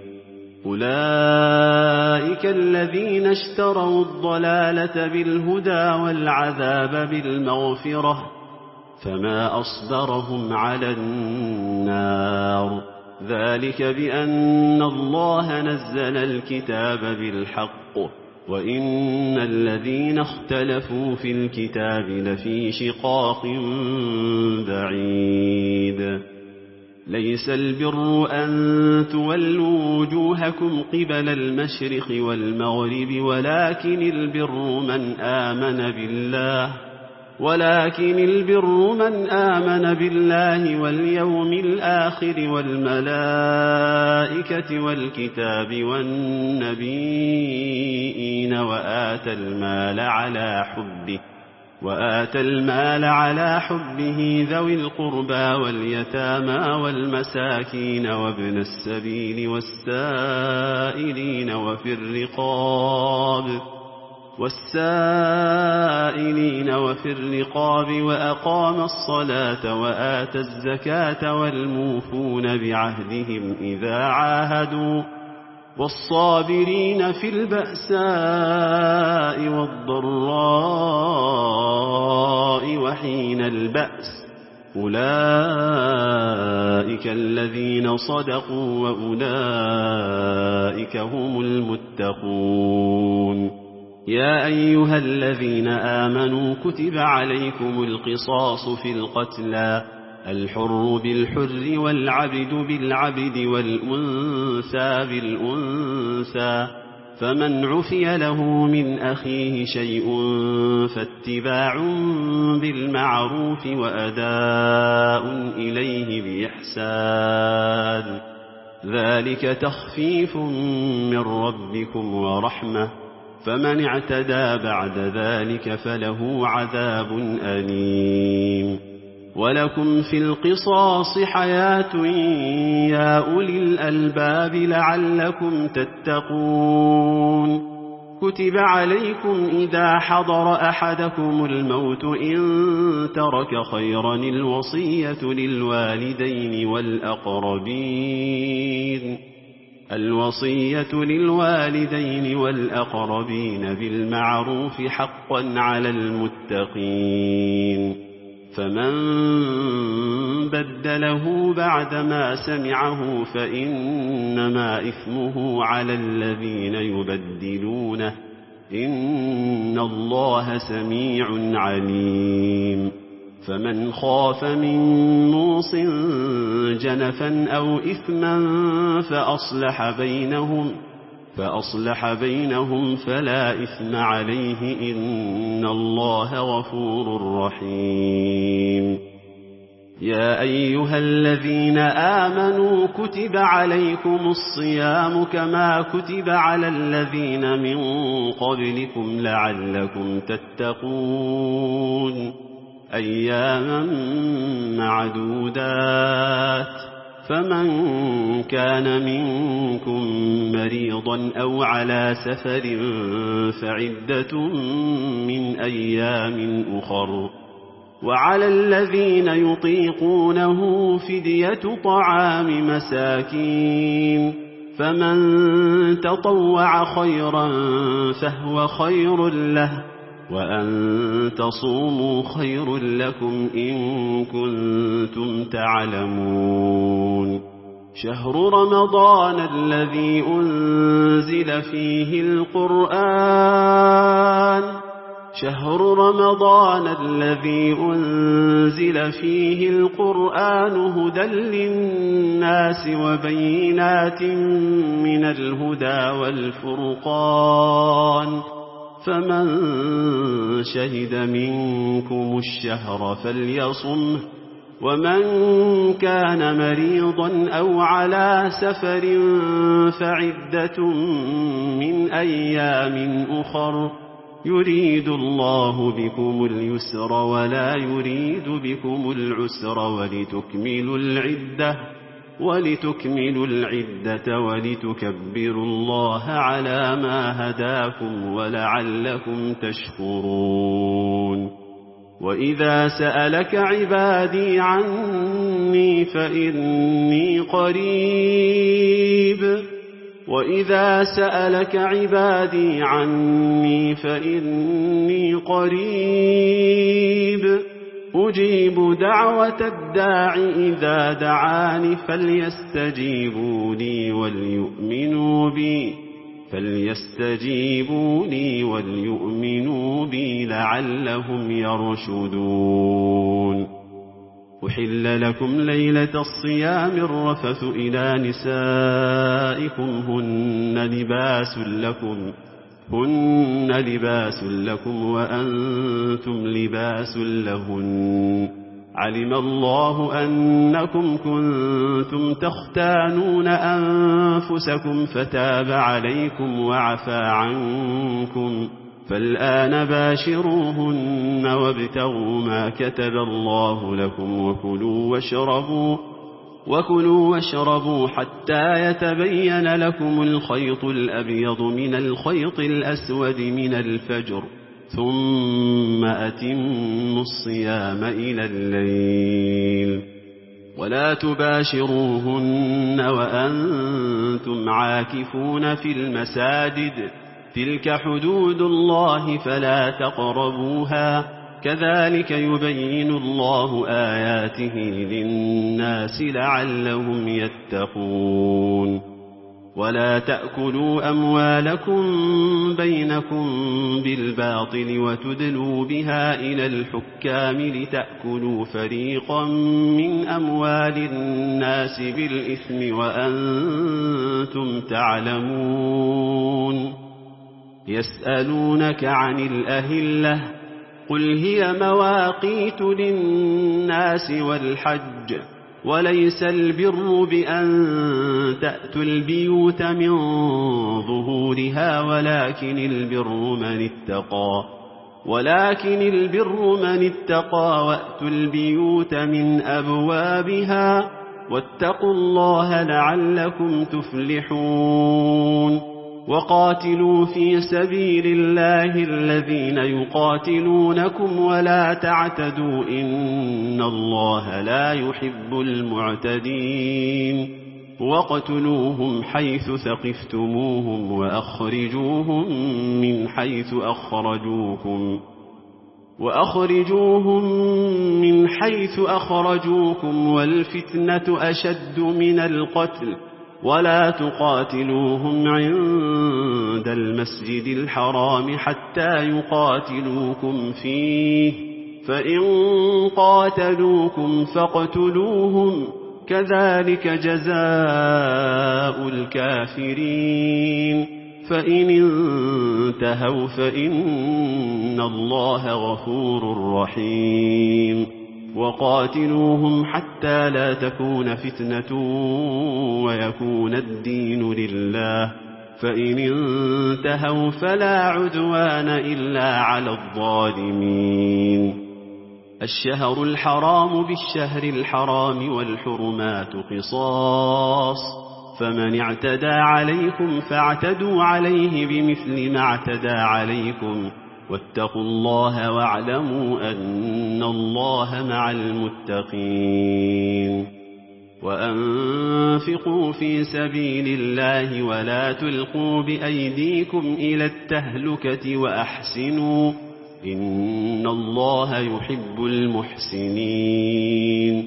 S1: أولئك الذين اشتروا الضلالة بالهدى والعذاب بالمغفرة فما أصبرهم على النار ذلك بأن الله نزل الكتاب بالحق وإن الذين اختلفوا في الكتاب لفي شقاق بعيد. ليس البر أن تولوا وجوهكم قبل المشرق والمغرب ولكن البر من آمن بالله ولكن البر من آمن بالله واليوم الآخر والملائكة والكتاب والنبيين وآتى المال على حبه وآتى المال على حبه ذوي القربى واليتامى والمساكين وابن السبيل والسائلين وفي الرقاب والسائلين وفي الرقاب وأقام الصلاة وآتى الزكاة والموفون بعهدهم إذا عاهدوا والصابرين في البأساء والضراء وحين البأس أولئك الذين صدقوا وأولئك هم المتقون. يا أيها الذين آمنوا كتب عليكم القصاص في القتلى الحر بالحر والعبد بالعبد والأنثى بالأنثى فمن عفي له من أخيه شيء فاتباع بالمعروف وأداء إليه بإحسان ذلك تخفيف من ربكم ورحمة فمن اعتدى بعد ذلك فله عذاب أليم. ولكم في القصاص حياة يا أولي الألباب لعلكم تتقون. كتب عليكم إذا حضر أحدكم الموت إن ترك خيرا الوصية للوالدين والأقربين الوصية للوالدين والأقربين بالمعروف حقا على المتقين فمن بدله بعدما سمعه فإنما إثمه على الذين يبدلونه إن الله سميع عليم فمن خاف من موص جنفا أو إثما فأصلح بينهم فأصلح بينهم فلا إثم عليه إن الله غفور رحيم يا أيها الذين آمنوا كتب عليكم الصيام كما كتب على الذين من قبلكم لعلكم تتقون أياما معدودات فمن كان منكم مريضا أو على سفر فعدة من أيام أخر وعلى الذين يطيقونه فدية طعام مساكين فمن تطوع خيرا فهو خير له وأن تصوموا خير لكم إن كنتم تعلمون شهر رمضان الذي أنزل فيه القرآن شهر رمضان الذي أنزل فيه القرآن هدى للناس وبينات من الهدى والفرقان فمن شهد منكم الشهر فليصمه ومن كان مريضا أو على سفر فعدة من أيام أخر يريد الله بكم اليسر ولا يريد بكم العسر ولتكملوا العدة ولتكملوا العدة ولتكبروا الله على ما هداكم ولعلكم تشكرون وإذا سألك عبادي عني فإني قريب وإذا سألك عبادي عني فإني قريب أجيب دعوة الداع إذا دعاني فليستجيبوا لي وليؤمنوا بي فليستجيبوا لي وليؤمنوا بي لعلهم يرشدون أحل لكم ليلة الصيام الرفث إلى نسائكم هن لباس لكم هن لباس لكم وأنتم لباس لهن علم الله أنكم كنتم تختانون أنفسكم فتاب عليكم وعفى عنكم فالآن باشروهن وابتغوا ما كتب الله لكم وكلوا واشربوا وكلوا واشربوا حتى يتبين لكم الخيط الأبيض من الخيط الأسود من الفجر ثم أتموا الصيام إلى الليل ولا تباشروهن وأنتم عاكفون في المساجد تلك حدود الله فلا تقربوها كذلك يبين الله آياته للناس لعلهم يتقون ولا تأكلوا أموالكم بينكم بالباطل وتدلوا بها إلى الحكام لتأكلوا فريقا من أموال الناس بالإثم وأنتم تعلمون يسألونك عن الأهلة قل هي مواقيت للناس والحج وليس البر بأن تأتوا البيوت من ظهورها ولكن البر من اتقى ولكن البر من اتقى وأتوا البيوت من أبوابها واتقوا الله لعلكم تفلحون وقاتلوا في سبيل الله الذين يقاتلونكم ولا تعتدوا إن الله لا يحب المعتدين واقتلوهم حيث ثقفتموهم وأخرجوهم من حيث أخرجوكم وأخرجوهم من حيث أخرجوكم والفتنة أشد من القتل ولا تقاتلوهم عند المسجد الحرام حتى يقاتلوكم فيه فإن قاتلوكم فاقتلوهم كذلك جزاء الكافرين فإن انتهوا فإن الله غفور رحيم وقاتلوهم حتى لا تكون فتنة ويكون الدين لله فإن انتهوا فلا عدوان إلا على الظالمين الشهر الحرام بالشهر الحرام والحرمات قصاص فمن اعتدى عليكم فاعتدوا عليه بمثل ما اعتدى عليكم واتقوا الله واعلموا أن الله مع المتقين وأنفقوا في سبيل الله ولا تلقوا بأيديكم إلى التهلكة وأحسنوا إن الله يحب المحسنين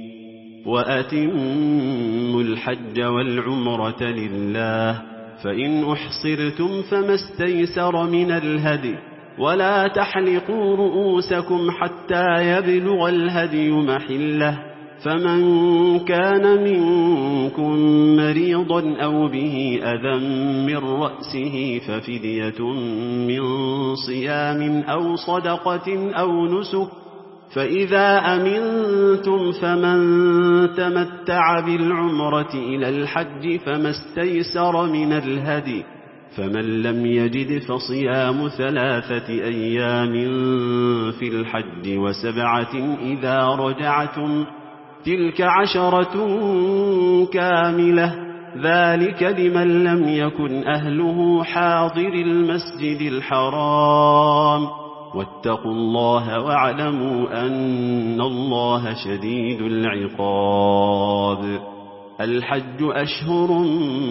S1: وأتموا الحج والعمرة لله فإن أحصرتم فما استيسر من الهدي ولا تحلقوا رؤوسكم حتى يبلغ الهدي محله فمن كان منكم مريضا أو به أذى من رأسه ففدية من صيام أو صدقة أو نسك فإذا أمنتم فمن تمتع بالعمرة إلى الحج فما استيسر من الهدي فمن لم يجد فصيام ثلاثة أيام في الحج وسبعة إذا رجعتم تلك عشرة كاملة ذلك لمن لم يكن أهله حاضر المسجد الحرام واتقوا الله واعلموا أن الله شديد العقاب الحج أشهر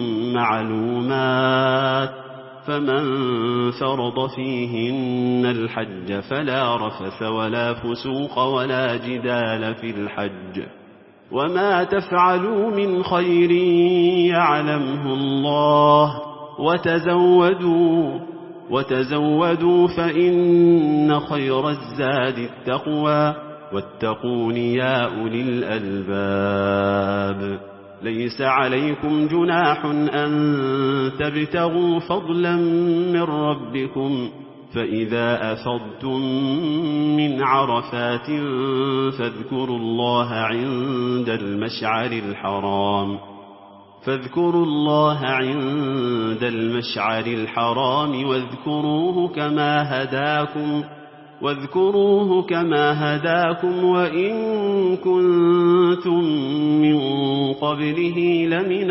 S1: معلومات فمن فرض فيهن الحج فلا رفث ولا فسوق ولا جدال في الحج وما تفعلوا من خير يعلمه الله وتزودوا وتزودوا فإن خير الزاد التقوى واتقون يا أولي الألباب ليس عليكم جناح أن تبتغوا فضلا من ربكم فإذا أفضتم من عرفات فاذكروا الله عند المشعر الحرام فاذكروا الله عند المشعر الحرام واذكروه كما هداكم واذكروه كما هداكم وإن كنتم من قبله لمن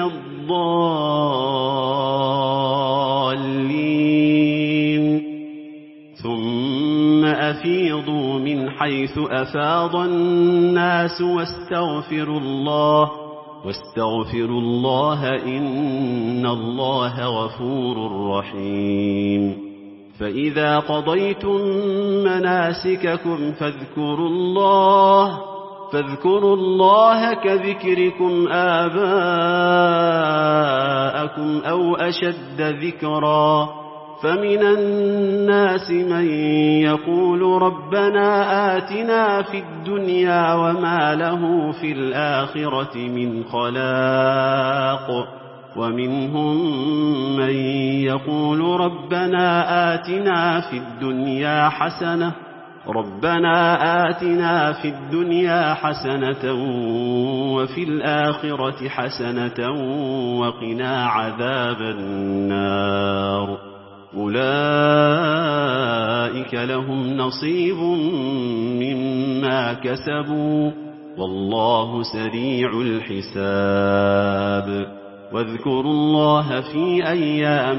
S1: الضالين ثم أفيضوا من حيث أفاض الناس واستغفروا الله واستغفروا الله إن الله غفور رحيم فإذا قضيتم مناسككم فاذكروا الله فاذكروا الله كذكركم آباءكم أو أشد ذكرا فمن الناس من يقول ربنا آتنا في الدنيا وما له في الآخرة من خلاق ومنهم من يقول ربنا آتنا في الدنيا حسنة ربنا آتنا في الدنيا حسنة وفي الآخرة حسنة وقنا عذاب النار أولئك لهم نصيب مما كسبوا والله سريع الحساب واذكروا الله في أيام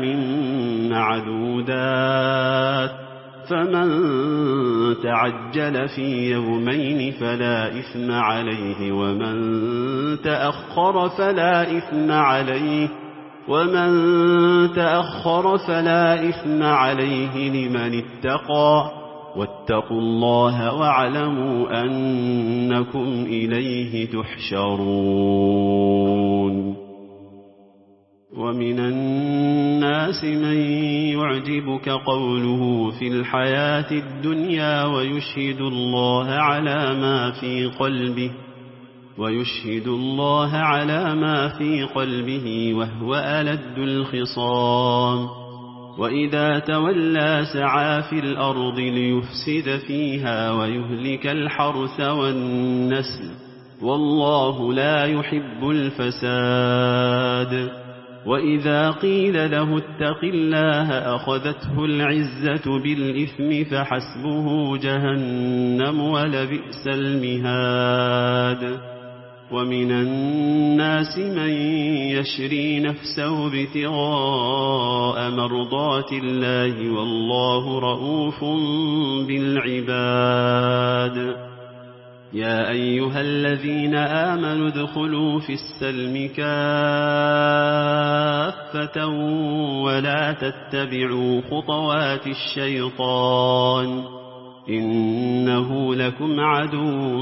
S1: معدودات فمن تعجل في يومين فلا إثم عليه ومن تأخر فلا إثم عليه ومن تأخر فلا إثم عليه لمن اتقى واتقوا الله واعلموا أنكم إليه تحشرون. ومن الناس من يعجبك قوله في الحياة الدنيا ويشهد الله على ما في قلبه ويشهد الله على ما في قلبه وهو ألد الخصام وإذا تولى سعى في الأرض ليفسد فيها ويهلك الحرث والنسل والله لا يحب الفساد. وإذا قيل له اتق الله أخذته العزة بالإثم فحسبه جهنم ولبئس المهاد. ومن الناس من يشري نفسه ابتغاء مرضات الله والله رؤوف بالعباد. يا أيها الذين آمنوا ادخلوا في السلم كافة ولا تتبعوا خطوات الشيطان إنه لكم عدو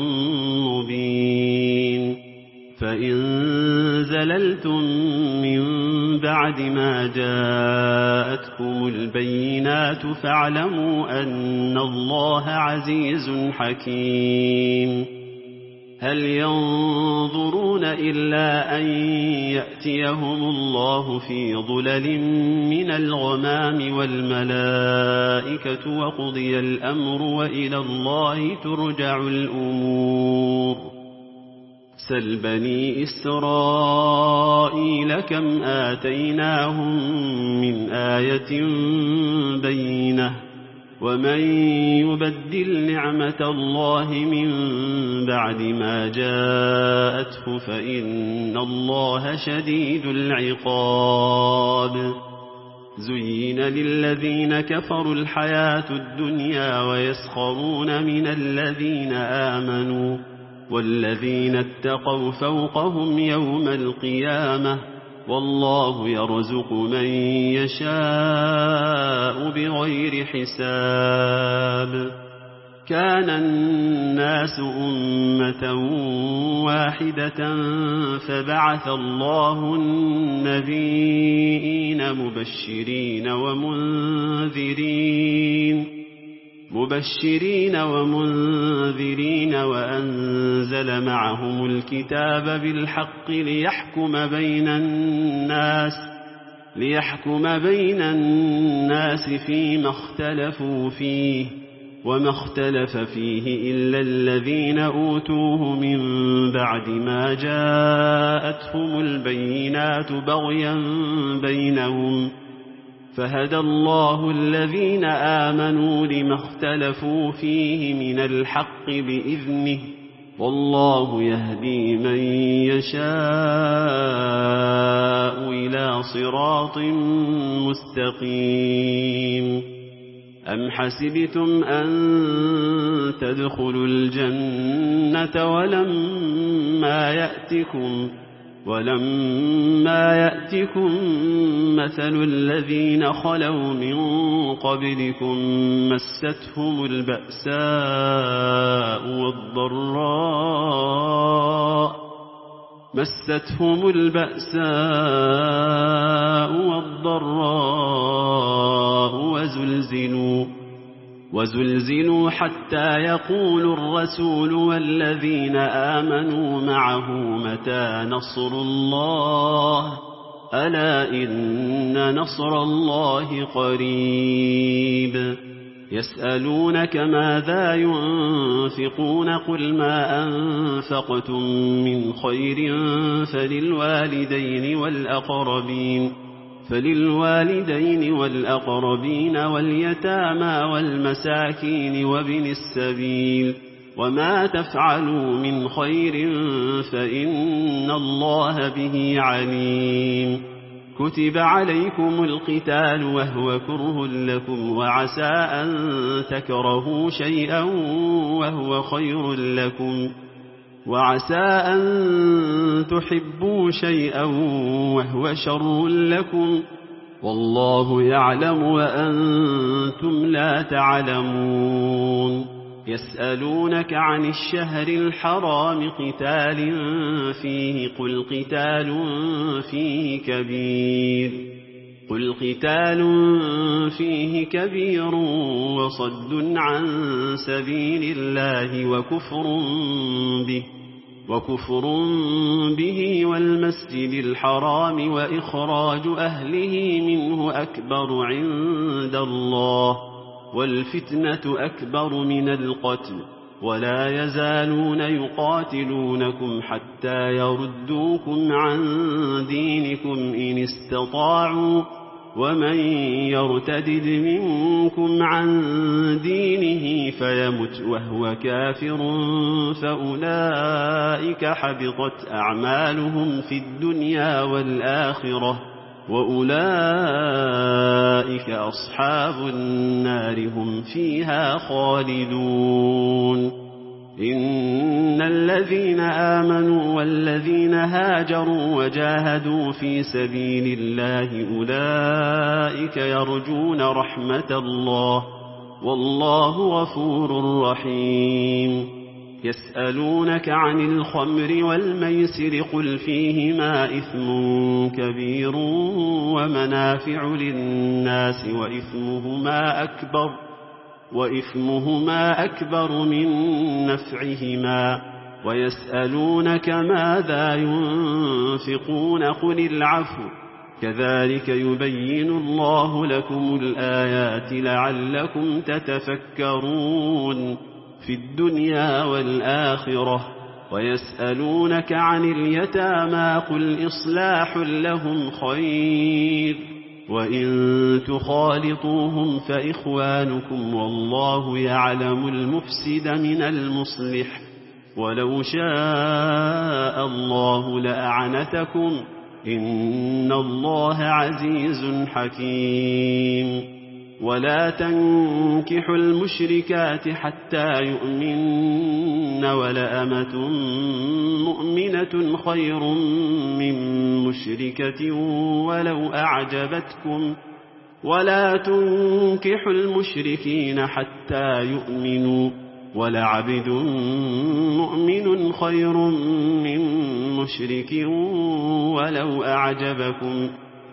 S1: مبين. فإن زللتم من بعد ما جاءتكم البينات فاعلموا أن الله عزيز حكيم. هل ينظرون إلا أن يأتيهم الله في ظلل من الغمام والملائكة وقضي الأمر وإلى الله ترجع الأمور. سل بني إسرائيل كم آتيناهم من آية بينة ومن يبدل نعمة الله من بعد ما جاءته فإن الله شديد العقاب. زين للذين كفروا الحياة الدنيا ويسخرون من الذين آمنوا والذين اتقوا فوقهم يوم القيامة والله يرزق من يشاء بغير حساب. كان الناس أمة واحدة فبعث الله النبيين مبشرين ومنذرين مبشرين ومنذرين وأنزل معهم الكتاب بالحق ليحكم بين الناس ليحكم بين الناس فيما اختلفوا فيه وما اختلف فيه إلا الذين أوتوه من بعد ما جاءتهم البينات بغيا بينهم فهدى الله الذين آمنوا لما اختلفوا فيه من الحق بإذنه والله يهدي من يشاء إلى صراط مستقيم. أم حسبتم أن تدخلوا الجنة ولما يأتكم ولما يأتكم مثل الذين خلوا من قبلكم مستهم البأساء والضراء مستهم البأساء والضراء وزلزلوا وزلزلوا حتى يقول الرسول والذين آمنوا معه متى نصر الله ألا إن نصر الله قريب. يسألونك ماذا ينفقون قل ما أنفقتم من خير فللوالدين والأقربين فللوالدين والأقربين واليتامى والمساكين وابن السبيل وما تفعلوا من خير فإن الله به عليم. كتب عليكم القتال وهو كره لكم وعسى أن تكرهوا شيئا وهو خير لكم وعسى أن تحبوا شيئا وهو شر لكم والله يعلم وأنتم لا تعلمون. يسألونك عن الشهر الحرام قتال فيه قل قتال فيه كبير قل قتال فيه كبير وصد عن سبيل الله وكفر به وكفر به والمسجد الحرام وإخراج أهله منه أكبر عند الله والفتنة أكبر من القتل ولا يزالون يقاتلونكم حتى يردوكم عن دينكم إن استطاعوا ومن يرتدد منكم عن دينه فيمت وهو كافر فأولئك حبطت أعمالهم في الدنيا والآخرة وأولئك أصحاب النار هم فيها خالدون. إن الذين آمنوا والذين هاجروا وجاهدوا في سبيل الله أولئك يرجون رحمة الله والله غفور رحيم. يسألونك عن الخمر والميسر قل فيهما إثم كبير ومنافع للناس وإثمهما أكبر وإثمهما أكبر من نفعهما ويسألونك ماذا ينفقون قل العفو كذلك يبين الله لكم الآيات لعلكم تتفكرون في الدنيا والآخرة. ويسألونك عن اليتامى قل إصلاح لهم خير وإن تخالطوهم فإخوانكم والله يعلم المفسد من المصلح ولو شاء الله لأعنتكم إن الله عزيز حكيم. ولا تنكحوا المشركات حتى يؤمن ولأمة مؤمنة خير من مشركة ولو أعجبتكم ولا تنكحوا المشركين حتى يؤمنوا ولعبد مؤمن خير من مشرك ولو أعجبكم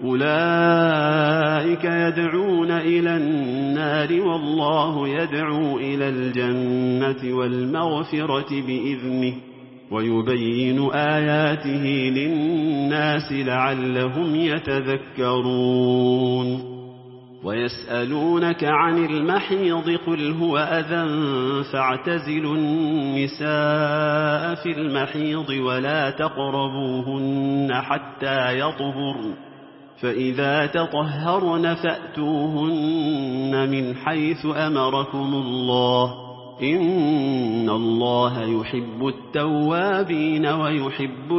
S1: أولئك يدعون إلى النار والله يدعو إلى الجنة والمغفرة بإذنه ويبين آياته للناس لعلهم يتذكرون. ويسألونك عن المحيض قل هو أذى فاعتزلوا النساء في المحيض ولا تقربوهن حتى يطهرن فإذا تطهرن فأتوهن من حيث أمركم الله إن الله يحب التوابين ويحب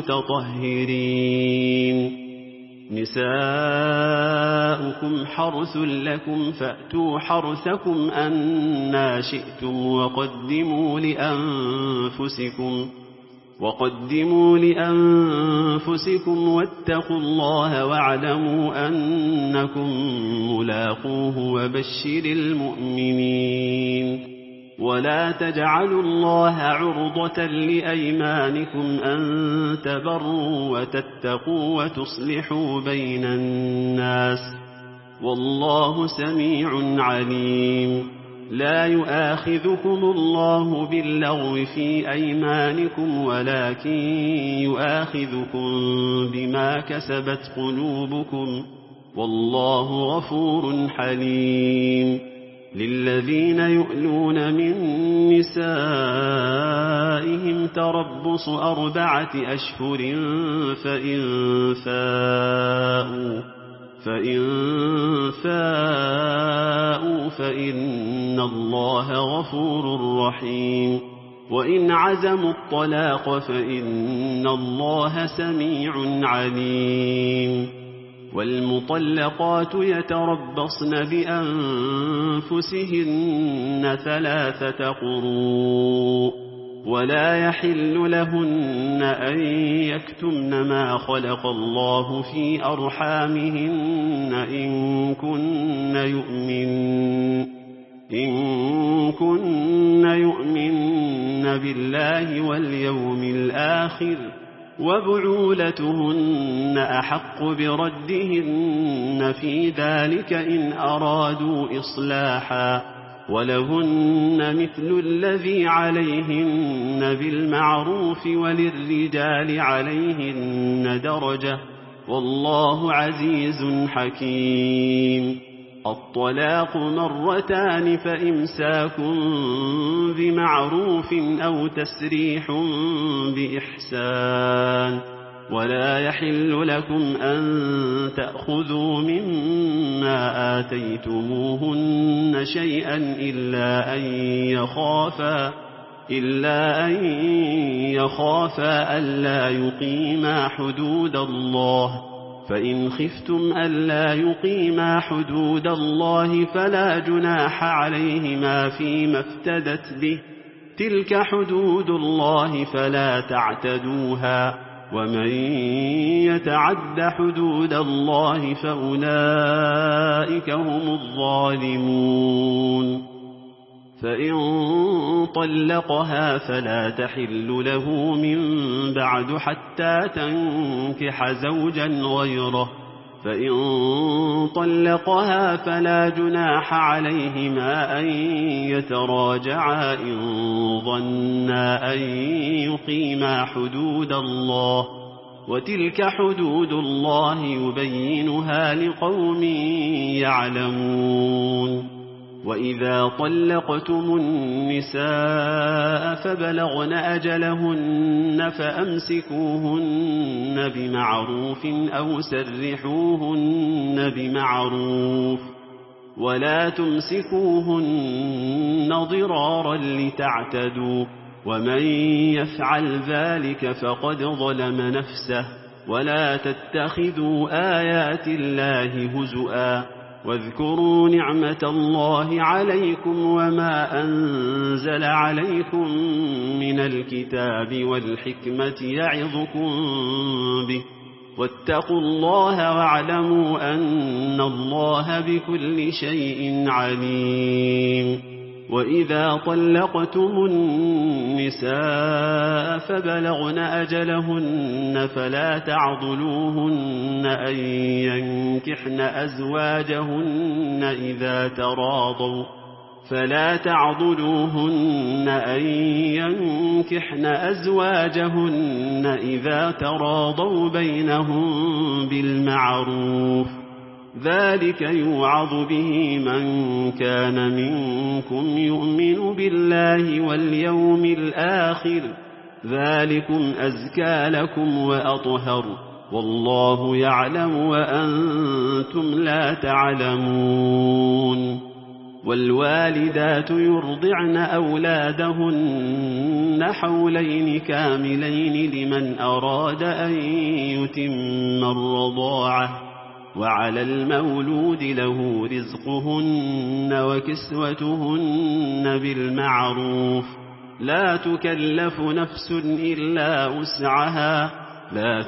S1: المتطهرين. نساؤكم حرث لكم فأتوا حرثكم أنى شئتم وقدموا لأنفسكم وقدموا لأنفسكم واتقوا الله واعلموا أنكم ملاقوه وبشر المؤمنين. ولا تجعلوا الله عرضة لأيمانكم أن تبروا وتتقوا وتصلحوا بين الناس والله سميع عليم. لا يؤاخذكم الله باللغو في أيمانكم ولكن يؤاخذكم بما كسبت قلوبكم والله غفور حليم. للذين يؤلون من نسائهم تربص أربعة أشهر فإن فاءوا فإن فاءوا فإن الله غفور رحيم. وإن عزموا الطلاق فإن الله سميع عليم والمطلقات يتربصن بأنفسهن ثلاثة قروء ولا يحل لهن أن يكتمن ما خلق الله في أرحامهن إن كن يؤمن إن كن يؤمن بالله واليوم الآخر وبعولتهن أحق بردهن في ذلك إن أرادوا إصلاحا ولهن مثل الذي عليهن بالمعروف وللرجال عليهن درجة والله عزيز حكيم الطلاق مرتان فإمساك بمعروف أو تسريح بإحسان ولا يحل لكم أن تأخذوا مما آتيتموهن شيئا إلا أن يخافا إلا أن يخافا ألا يقيما حدود الله فإن خفتم ألا يقيما حدود الله فلا جناح عليهما فيما افتدت به تلك حدود الله فلا تعتدوها ومن يتعد حدود الله فأولئك هم الظالمون فإن طلقها فلا تحل له من بعد حتى تنكح زوجا غيره فإن طلقها فلا جناح عليهما أن يتراجعا إن ظنا أن يقيما حدود الله وتلك حدود الله يبينها لقوم يعلمون وإذا طلقتم النساء فبلغن أجلهن فأمسكوهن بمعروف أو سرحوهن بمعروف ولا تمسكوهن ضرارا لتعتدوا ومن يفعل ذلك فقد ظلم نفسه ولا تتخذوا آيات الله هزؤا واذكروا نعمة الله عليكم وما أنزل عليكم من الكتاب والحكمة يعظكم به واتقوا الله واعلموا أن الله بكل شيء عليم وإذا طلقتم النساء فبلغن أجلهن فلا تعضلوهن أن ينكحن أزواجهن إذا تراضوا فلا تعضلوهن أن ينكحن أزواجهن إذا تراضوا بينهم بالمعروف ذلك يوعظ به من كان منكم يؤمن بالله واليوم الآخر ذلكم أزكى لكم وأطهر والله يعلم وأنتم لا تعلمون والوالدات يرضعن أولادهن حولين كاملين لمن أراد أن يتم الرضاعة وعلى المولود له رزقهن وكسوتهن بالمعروف لا تكلف نفس إلا وسعها لا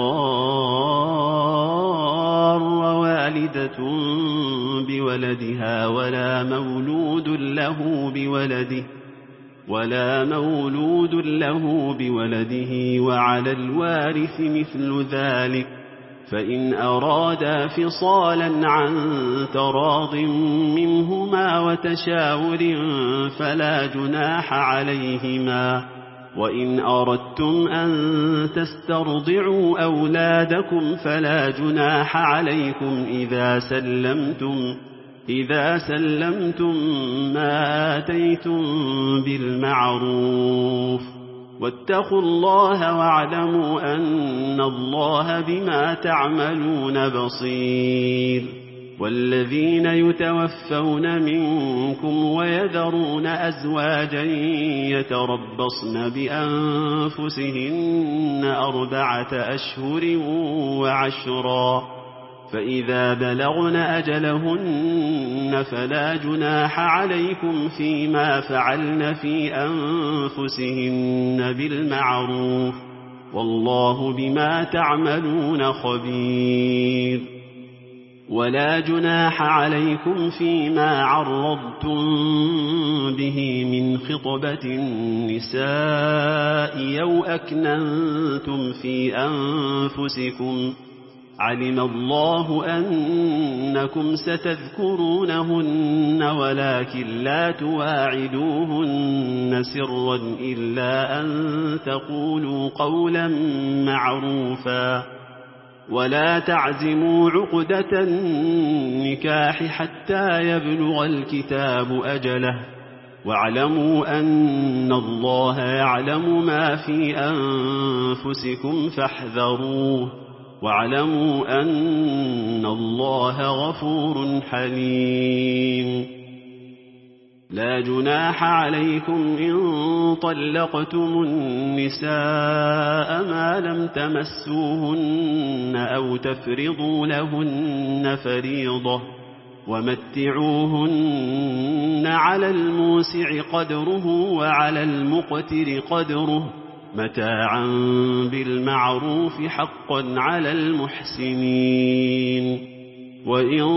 S1: تضار والدة بولدها ولا مولود له بولده ولا مولود له بولده وعلى الوارث مثل ذلك فإن أرادا فصالا عن تراض منهما وتشاور فلا جناح عليهما وإن أردتم أن تسترضعوا أولادكم فلا جناح عليكم إذا سلمتم إذا سلمتم ما آتيتم بالمعروف واتقوا الله واعلموا أن الله بما تعملون بصير والذين يتوفون منكم ويذرون أزواجا يتربصن بأنفسهن أربعة أشهر وعشرا، فإذا بلغن أجلهن فلا جناح عليكم فيما فعلن في أنفسهن بالمعروف، والله بما تعملون خبير. ولا جناح عليكم فيما عرضتم به من خطبة النساء أو أكننتم في أنفسكم، علم الله أنكم ستذكرونهن ولكن لا تواعدوهن سرا إلا أن تقولوا قولا معروفا، ولا تعزموا عقدة النكاح حتى يبلغ الكتاب أجله، واعلموا أن الله يعلم ما في أنفسكم فاحذروه، واعلموا أن الله غفور حليم. لا جناح عليكم إن طلقتم النساء ما لم تمسوهن أو تفرضوا لهن فريضة، ومتعوهن على الموسع قدره وعلى المقتر قدره متاعا بالمعروف حقا على المحسنين. وإن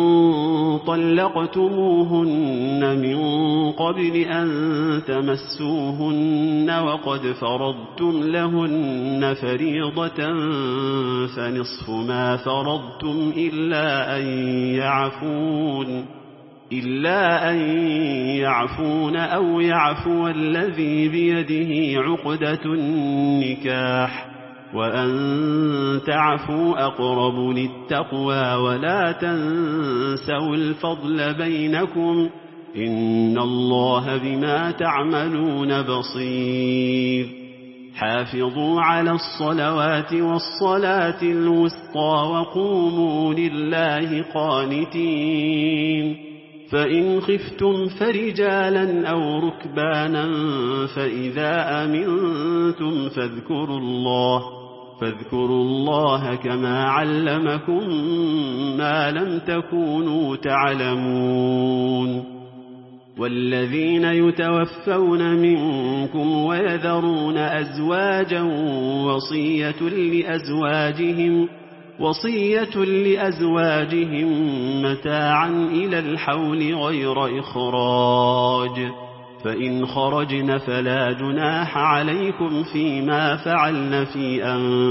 S1: طلقتموهن من قبل أن تمسوهن وقد فرضتم لهن فريضة فنصف ما فرضتم إلا أن يعفون إلا أن يعفون أو يعفو الذي بيده عقدة النكاح، وأن تعفوا أقرب للتقوى، ولا تنسوا الفضل بينكم، إن الله بما تعملون بصير. حافظوا على الصلوات والصلاة الوسطى وقوموا لله قانتين، فإن خفتم فرجالا أو ركبانا فإذا أمنتم فاذكروا الله فاذكروا الله كما علمكم ما لم تكونوا تعلمون. والذين يتوفون منكم ويذرون أزواجا وصية لأزواجهم وصية لأزواجهم متاعا إلى الحول غير إخراج، فإن خرجن فلا جناح عليكم فيما فعلن في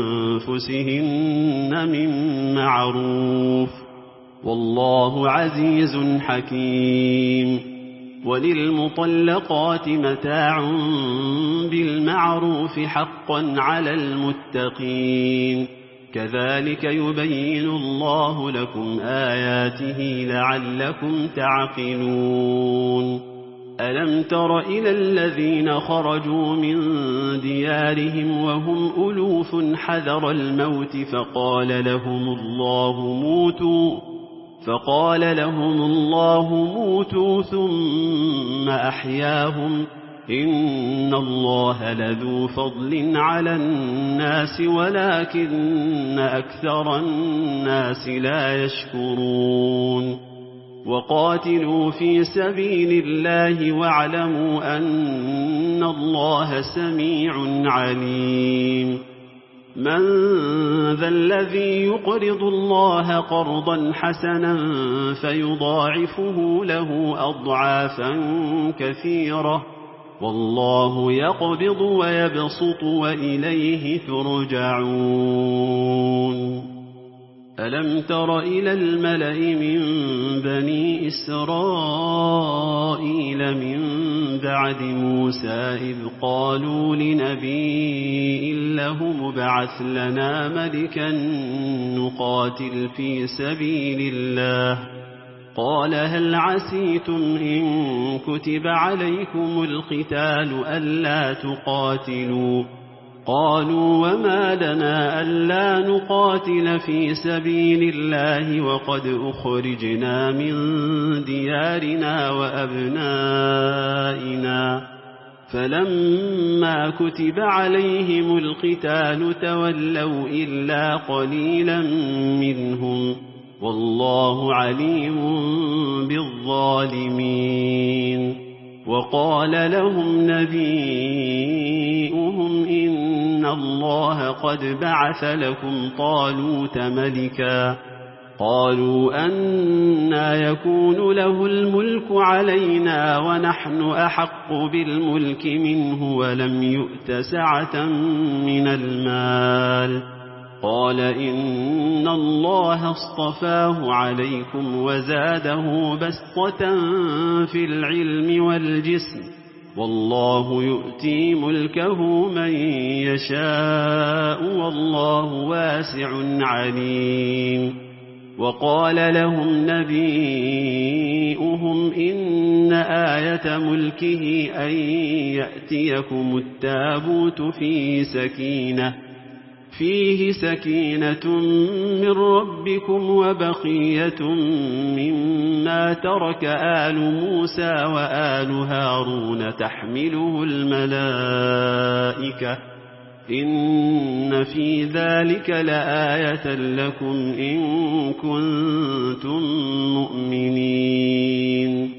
S1: أنفسهن من معروف، والله عزيز حكيم. وللمطلقات متاع بالمعروف حقا على المتقين، كذلك يبين الله لكم آياته لعلكم تعقلون. ألم تر إلى الذين خرجوا من ديارهم وهم ألوف حذر الموت فقال لهم الله موتوا فقال لهم الله موتوا ثم أحياهم، إن الله لذو فضل على الناس ولكن أكثر الناس لا يشكرون. وقاتلوا في سبيل الله واعلموا أن الله سميع عليم. من ذا الذي يقرض الله قرضا حسنا فيضاعفه له أضعافا كثيرة، والله يقبض ويبسط وإليه ترجعون. ألم تر إلى الملأ من بني إسرائيل من بعد موسى إذ قالوا لنبي له مبعث لنا ملكا نقاتل في سبيل الله، قال هل عسيتم إن كتب عليكم القتال ألا تقاتلوا، قالوا وما لنا ألا نقاتل في سبيل الله وقد أخرجنا من ديارنا وأبنائنا فلما كتب عليهم القتال تولوا إلا قليلا منهم والله عليم بالظالمين. وقال لهم نبيئهم إن الله قد بعث لكم طالوت ملكا قالوا أنى يكون له الملك علينا ونحن أحق بالملك منه ولم يؤت سعة من المال قال إن الله اصطفاه عليكم وزاده بسطة في العلم والجسم والله يؤتي ملكه من يشاء والله واسع عليم. وقال لهم نبيئهم إن آية ملكه أن يأتيكم التابوت فيه سكينة فيه سكينة من ربكم وبقية مما ترك آل موسى وآل هارون تحمله الملائكة إن في ذلك لآية لكم إن كنتم مؤمنين.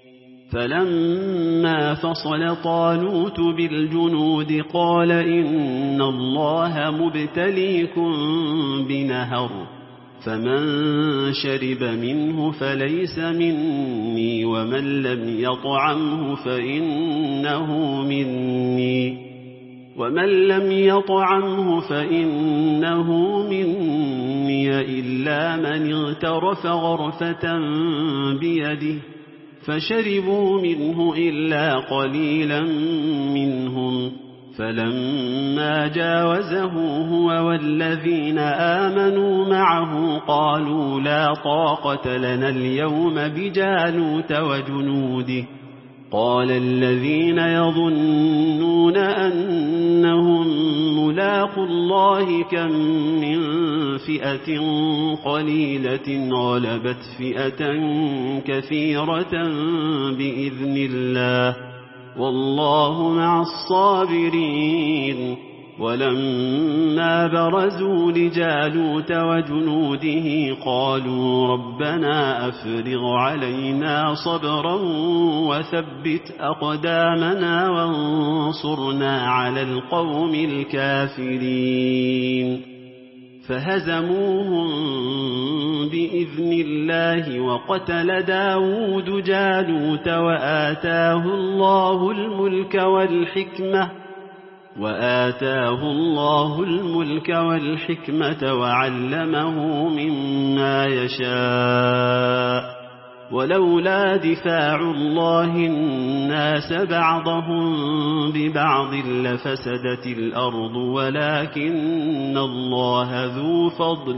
S1: فلما فصل طالوت بالجنود قال إن الله مبتليكم بنهر فمن شرب منه فليس مني ومن لم يطعمه فإنه مني ومن لم يطعمه فإنه مني إلا من اغترف غرفة بيده فشربوا منه إلا قليلا منهم فلما جاوزه هو والذين آمنوا معه قالوا لا طاقة لنا اليوم بجالوت وجنوده قال الذين يظنون أنهم ملاقوا الله كم من فئة قليلة غلبت فئة كثيرة بإذن الله والله مع الصابرين. ولما برزوا لجالوت وجنوده قالوا ربنا أفرغ علينا صبرا وثبت أقدامنا وانصرنا على القوم الكافرين. فهزموهم بإذن الله وقتل داود جالوت وآتاه الله الملك والحكمة وآتاه الله الملك والحكمة وعلمه مما يشاء ولولا دفاع الله الناس بعضهم ببعض لفسدت الأرض ولكن الله ذو فضل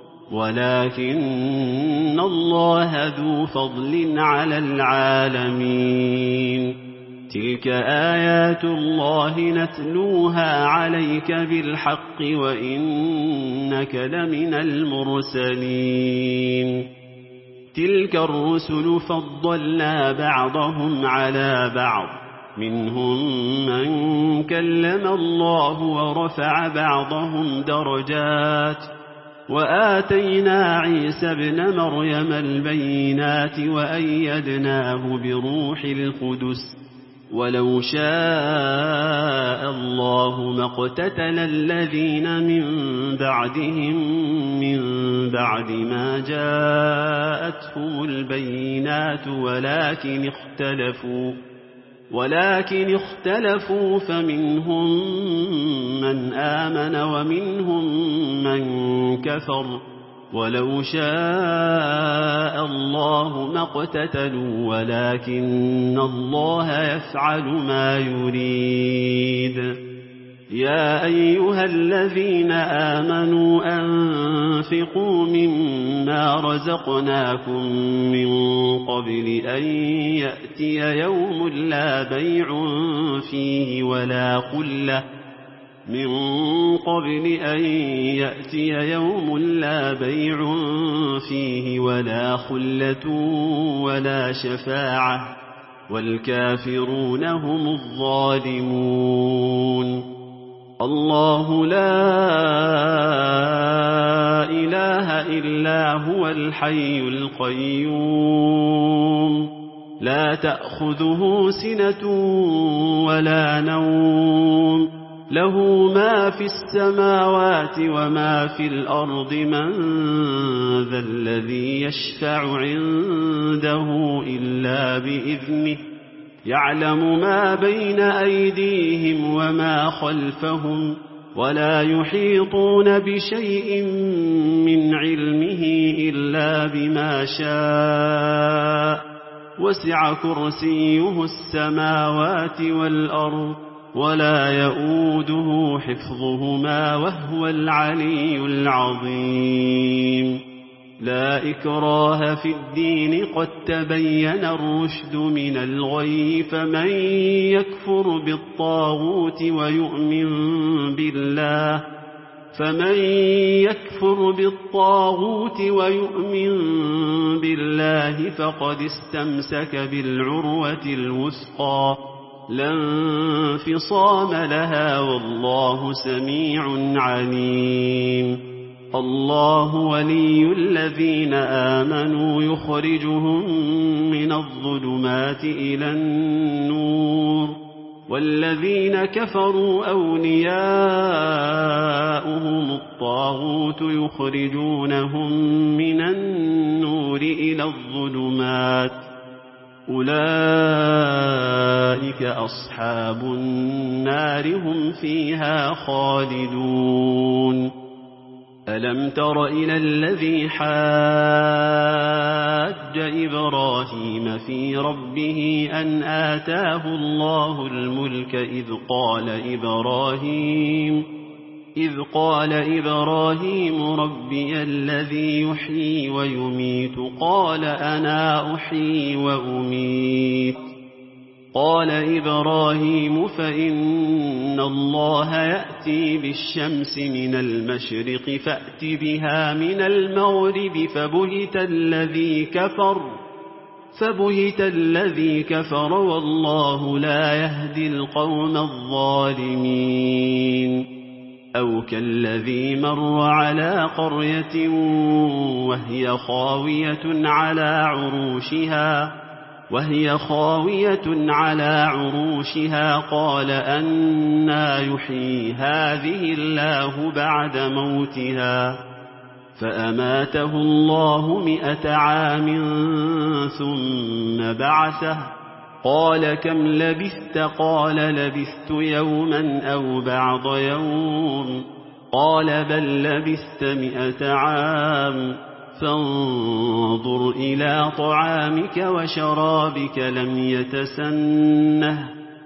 S1: ولكن الله ذو فضل على العالمين. تلك آيات الله نتلوها عليك بالحق وإنك لمن المرسلين. تلك الرسل فضلنا بعضهم على بعض منهم من كلم الله ورفع بعضهم درجات وآتينا عيسى ابن مريم البينات وأيدناه بروح القدس ولو شاء الله ما اقتتل الذين من بعدهم من بعد ما جاءتهم البينات ولكن اختلفوا ولكن اختلفوا فمنهم من آمن ومنهم من كفر ولو شاء الله ما اقتتلوا ولكن الله يفعل ما يريد. يا أيها الذين آمنوا أنفقوا مما رزقناكم من قبل أن يأتي يوم لا بيع فيه ولا خلة من قبل أن يأتي يوم لا بيع فيه ولا خلة ولا شفاعة والكافرون هم الظالمون. الله لا إله إلا هو الحي القيوم لا تأخذه سنة ولا نوم له ما في السماوات وما في الأرض من ذا الذي يشفع عنده إلا بإذنه يعلم ما بين أيديهم وما خلفهم ولا يحيطون بشيء من علمه إلا بما شاء وسع كرسيه السماوات والأرض ولا يؤوده حفظهما وهو العلي العظيم. لا إكراه في الدين قد تبين الرشد من الغي فمن يكفر بالطاغوت ويؤمن بالله فمن يكفر بالطاغوت ويؤمن بالله فقد استمسك بالعروة الوثقى لا انفصام لها والله سميع عليم. الله ولي الذين آمنوا يخرجهم من الظلمات إلى النور والذين كفروا أولياؤهم الطاغوت يخرجونهم من النور إلى الظلمات أولئك أصحاب النار هم فيها خالدون. ألم تر إلى الذي حاج إبراهيم في ربه أن آتاه الله الملك إذ قال إبراهيم إذ قال إبراهيم ربي الذي يحيي ويميت قال أنا أحيي وأميت قال إبراهيم فإن الله يأتي بالشمس من المشرق فأت بها من المغرب فبهت الذي كفر فبهت الذي كفر والله لا يهدي القوم الظالمين. أو كالذي مر على قرية وهي خاوية على عروشها وهي خاوية على عروشها قال أنى يحيي هذه الله بعد موتها فأماته الله مئة عام ثم بعثه قال كم لبثت قال لبثت يوما أو بعض يوم قال بل لبثت مئة عام فانظر إلى طعامك وشرابك لم يتسنه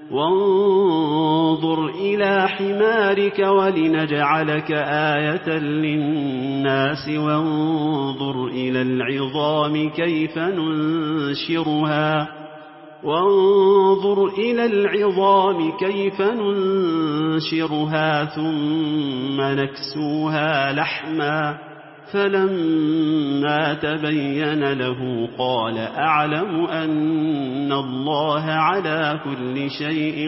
S1: وانظر إلى حمارك ولنجعلك آية للناس وانظر إلى العظام كيف ننشرها وانظر إلى العظام كيف ننشرها ثم نكسوها لحما فلما تبين له قال أعلم أن الله على كل شيء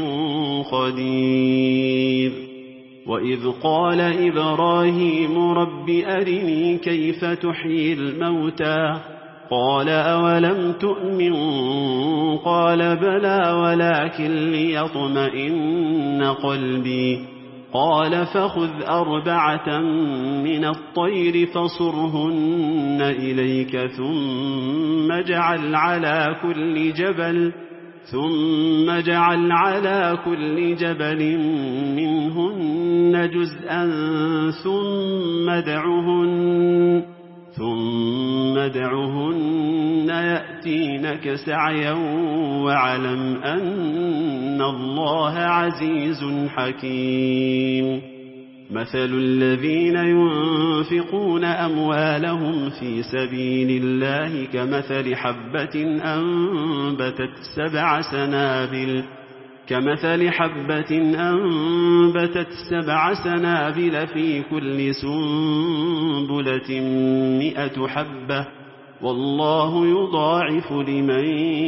S1: قدير. وإذ قال إبراهيم رب أرني كيف تحيي الموتى قال أولم تؤمن قال بلى ولكن ليطمئن قلبي قال فخذ أربعة من الطير فصرهن إليك ثم اجعل على كل جبل ثم اجعل على كل جبل منهن جزءا ثم ادعهن ثم ادعهن يأتينك سعيا واعلم أن الله عزيز حكيم. مثل الذين ينفقون أموالهم في سبيل الله كمثل حبة أنبتت سبع سنابل كمثل حبة أنبتت سبع سنابل في كل سنبلة مئة حبة والله يضاعف لمن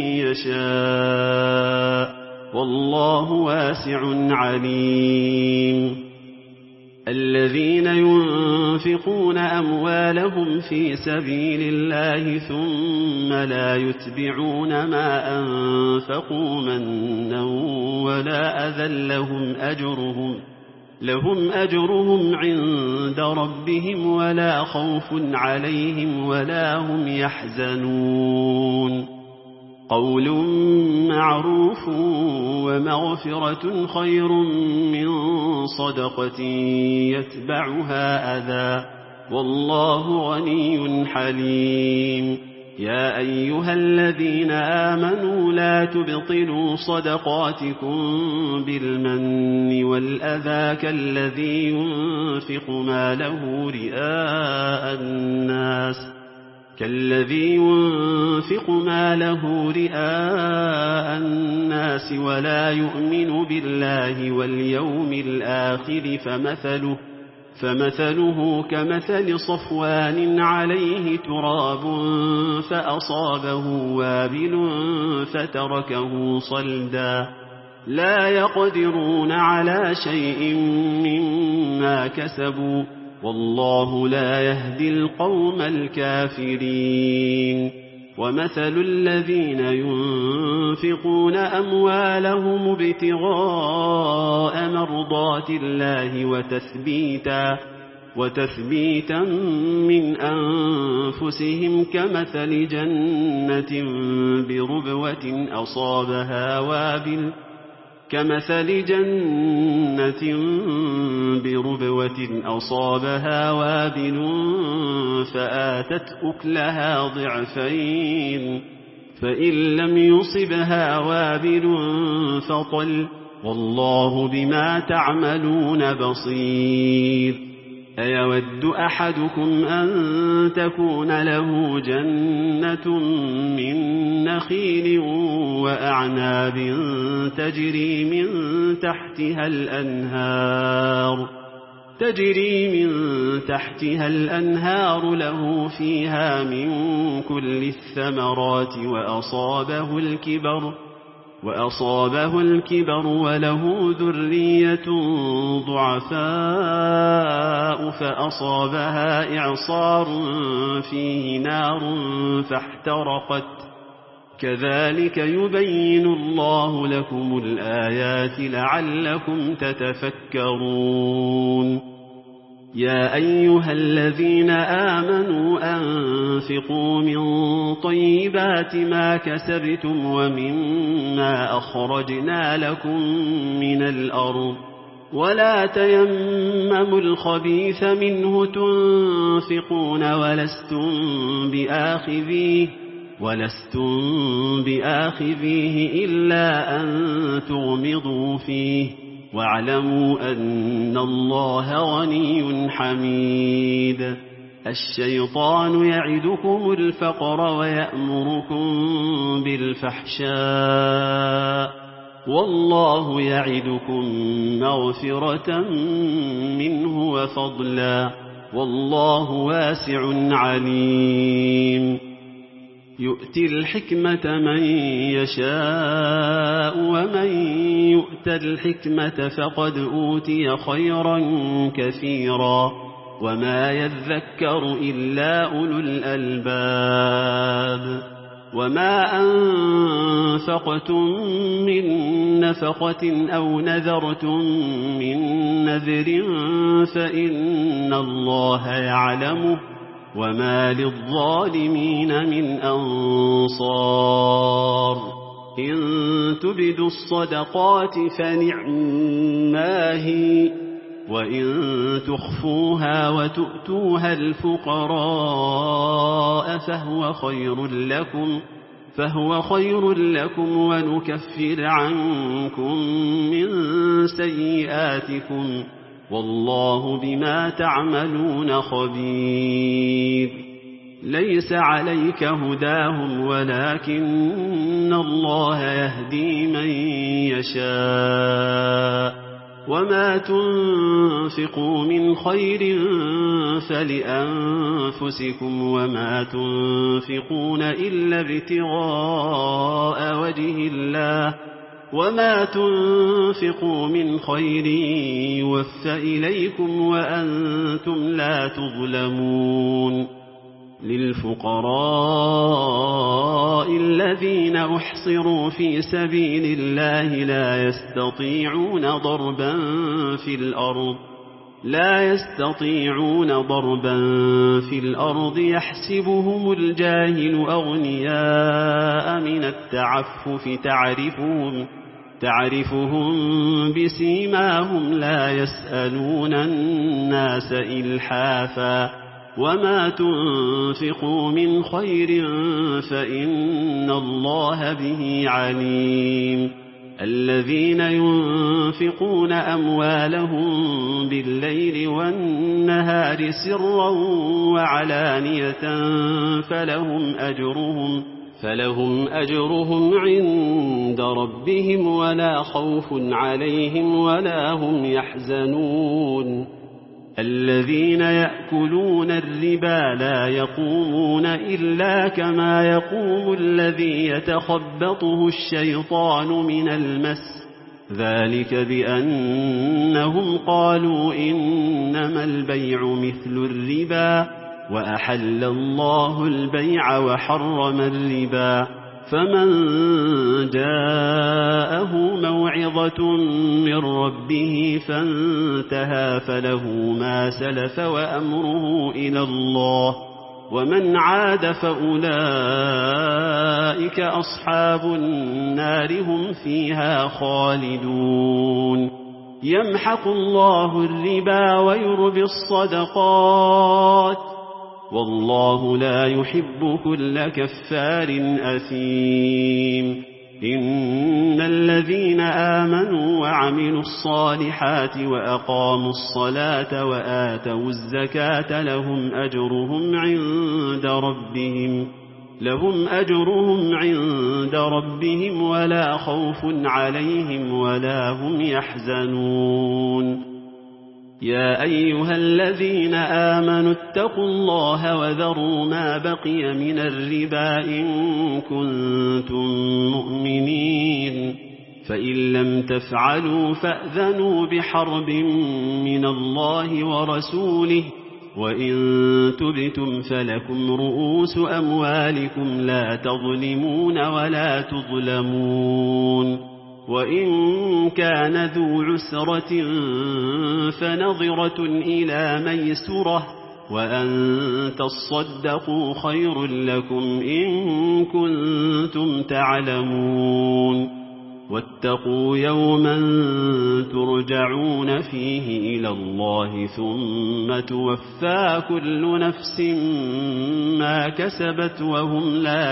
S1: يشاء والله واسع عليم. الذين ينفقون أموالهم في سبيل الله ثم لا يتبعون ما أنفقوا منا ولا أذى لهم أجرهم لهم أجرهم عند ربهم ولا خوف عليهم ولا هم يحزنون. قول معروف ومغفرة خير من صدقة يتبعها أذى والله غني حليم. يا أيها الذين آمنوا لا تبطلوا صدقاتكم بالمن والأذى كالذي ينفق ماله رئاء الناس كالذي ينفق ماله رئاء الناس ولا يؤمن بالله واليوم الآخر فمثله فمثله كمثل صفوان عليه تراب فأصابه وابل فتركه صلدا لا يقدرون على شيء مما كسبوا والله لا يهدي القوم الكافرين. ومثل الذين ينفقون أموالهم ابتغاء مرضات الله وتثبيتا, وتثبيتا من أنفسهم كمثل جنة بربوة أصابها وابل كمثل جنة بربوة أصابها وابل فآتت أكلها ضعفين فإن لم يصبها وابل فطل والله بما تعملون بصير. أيود أحدكم أن تكون له جنة من نخيل وأعناب تجري من تحتها الأنهار تجري من تحتها الأنهار له فيها من كل الثمرات وأصابه الكبر وأصابه الكبر وله ذرية ضعفاء فأصابها إعصار فيه نار فاحترقت كذلك يبين الله لكم الآيات لعلكم تتفكرون. يا أيها الذين آمنوا أنفقوا من طيبات ما كسبتم ومما أخرجنا لكم من الأرض ولا تيمموا الخبيث منه تنفقون ولستم بآخذيه ولستم بآخذيه إلا أن تغمضوا فيه واعلموا أن الله غني حميد. الشيطان يعدكم الفقر ويأمركم بالفحشاء والله يعدكم مغفرة منه وفضلا والله واسع عليم. يؤتي الحكمة من يشاء ومن يؤت الحكمة فقد أوتي خيرا كثيرا وما يذكر إلا أولو الألباب. وما أنفقتم من نفقة أو نذرتم من نذر فإن الله يعلمه وما للظالمين من أنصار. إن تبدوا الصدقات فنعما هي وإن تخفوها وتؤتوها الفقراء فهو خير لكم فهو خير لكم ونكفر عنكم من سيئاتكم والله بما تعملون خبير. ليس عليك هداهم ولكن الله يهدي من يشاء وما تنفقوا من خير فلأنفسكم وما تنفقون إلا ابتغاء وجه الله وما تنفقوا من خير يوفى إليكم وأنتم لا تظلمون للفقراء الذين أحصروا في سبيل الله لا يستطيعون ضربا في الأرض لا يستطيعون ضربا في الأرض يحسبهم الجاهل أغنياء من التعفف تعرفهم تعرفهم بسيماهم لا يسألون الناس إلحافا وما تنفقوا من خير فإن الله به عليم الذين ينفقون أموالهم بالليل والنهار سرا وعلانية فلهم أجرهم فلهم أجرهم عند ربهم ولا خوف عليهم ولا هم يحزنون الذين يأكلون الربا لا يقومون إلا كما يقوم الذي يتخبطه الشيطان من المس ذلك بأنهم قالوا إنما البيع مثل الربا وأحل الله البيع وحرم الربا فمن جاءه موعظة من ربه فانتهى فله ما سلف وأمره إلى الله ومن عاد فأولئك أصحاب النار هم فيها خالدون يمحق الله الربا ويربي الصدقات والله لا يحب كل كفار أثيم إن الذين آمنوا وعملوا الصالحات وأقاموا الصلاة وآتوا الزكاة لهم أجرهم عند ربهم لهم أجرهم عند ربهم ولا خوف عليهم ولا هم يحزنون يا أيها الذين آمنوا اتقوا الله وذروا ما بقي من الربا إن كنتم مؤمنين فإن لم تفعلوا فأذنوا بحرب من الله ورسوله وإن تبتم فلكم رؤوس أموالكم لا تظلمون ولا تظلمون وإن كان ذو عسرة فنظرة إلى ميسرة وأن تصدقوا خير لكم إن كنتم تعلمون واتقوا يوما ترجعون فيه إلى الله ثم توفى كل نفس ما كسبت وهم لا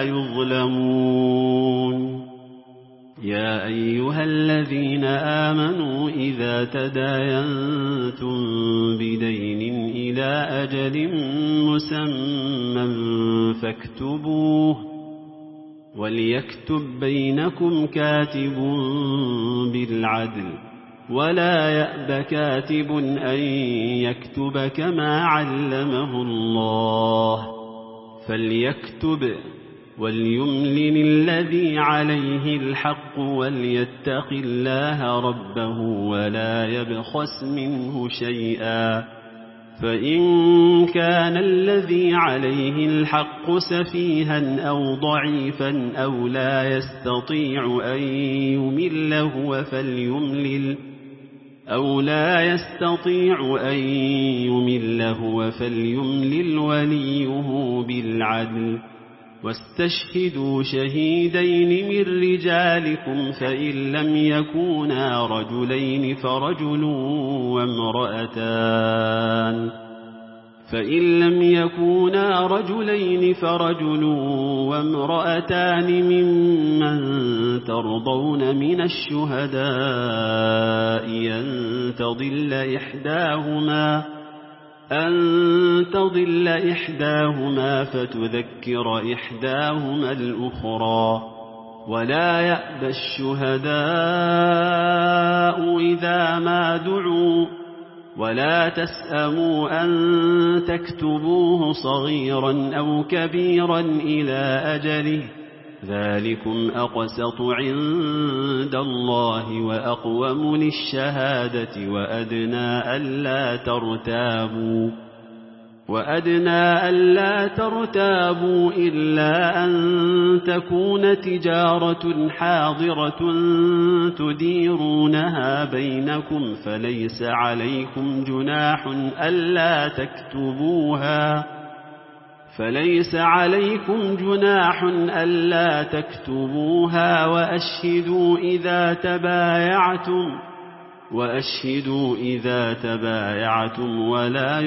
S1: يظلمون يا أيها الذين آمنوا إذا تداينتم بدين إلى أجل مسمى فاكتبوه وليكتب بينكم كاتب بالعدل ولا يأب كاتب أن يكتب كما علمه الله فليكتب وليملل الذي عليه الحق وليتق الله ربه ولا يبخس منه شيئا فإن كان الذي عليه الحق سفيها أو ضعيفا أو لا يستطيع أن يمل هو فليملل أو لا يستطيع أن يمل هو فليملل وليه بالعدل واستشهدوا شهيدين من رجالكم فإن لم يكونا رجلين فرجل وامرأتان فإن لم يكونا رجلين فرجل وامرأتان ممن ترضون من الشهداء أن تضل إحداهما أن تضل إحداهما فتذكر إحداهما الأخرى. ولا يأبى الشهداء إذا ما دعوا ولا تسأموا أن تكتبوه صغيرا أو كبيرا إلى أجله ذلكم أقسط عند الله وأقوم للشهادة وأدنى ألا ترتابوا وأدنى ألا ترتابوا إلا أن تكون تجارة حاضرة تديرونها بينكم فليس عليكم جناح ألا تكتبوها فليس عليكم جناح ألا تكتبوها وأشهدوا إذا تبايعتم وأشهدوا إذا تبايعتم ولا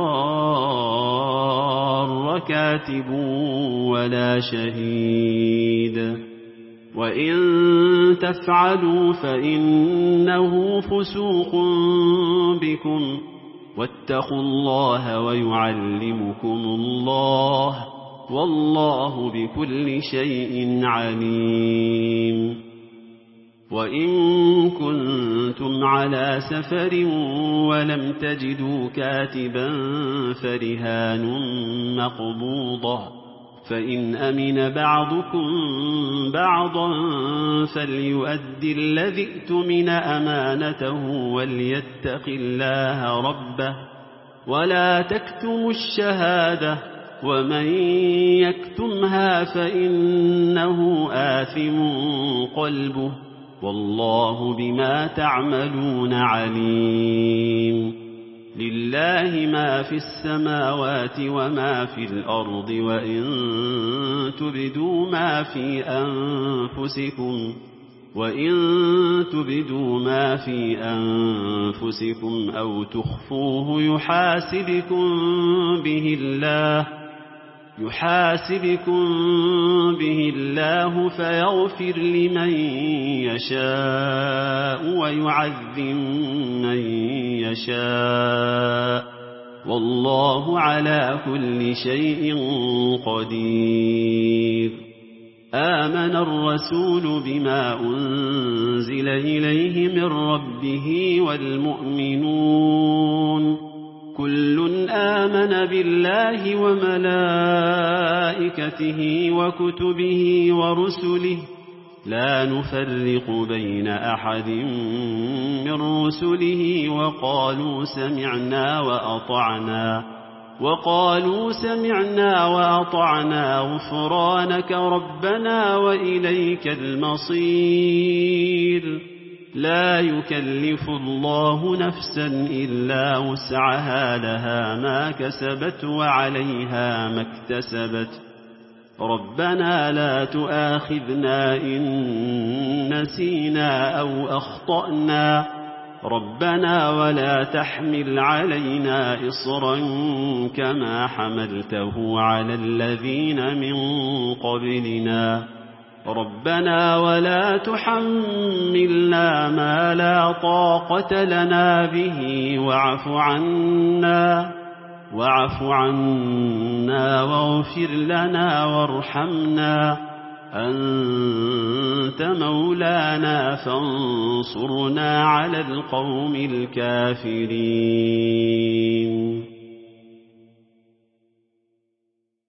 S1: يضار كاتب ولا شهيد وإن تفعلوا فإنه فسوق بكم واتقوا الله ويعلمكم الله والله بكل شيء عليم. وإن كنتم على سفر ولم تجدوا كاتبا فرهان مقبوضة فإن أمن بعضكم بعضا فليؤدي الذي ائتمن أمانته وليتق الله ربه ولا تكتموا الشهادة ومن يكتمها فإنه آثم قلبه والله بما تعملون عليم. لله ما في السماوات وما في الأرض وإن تبدوا ما في أنفسكم وإن تبدوا ما في أنفسكم أو تخفوه يحاسبكم به الله يحاسبكم به الله فيغفر لمن يشاء ويعذب من يشاء والله على كل شيء قدير. آمن الرسول بما أنزل إليه من ربه والمؤمنون كل آمن بالله وملائكته وكتبه ورسله لا نفرق بين أحد من رسله وقالوا سمعنا وأطعنا وقالوا سمعنا وأطعنا غفرانك ربنا وإليك المصير. لا يكلف الله نفسا إلا وسعها لها ما كسبت وعليها ما اكتسبت ربنا لا تؤاخذنا إن نسينا أو أخطأنا ربنا ولا تحمل علينا إصرا كما حملته على الذين من قبلنا ربنا ولا تحملنا ما لا طاقة لنا به واعف عنا واعف عنا واغفر لنا وارحمنا أنت مولانا فانصرنا على القوم الكافرين.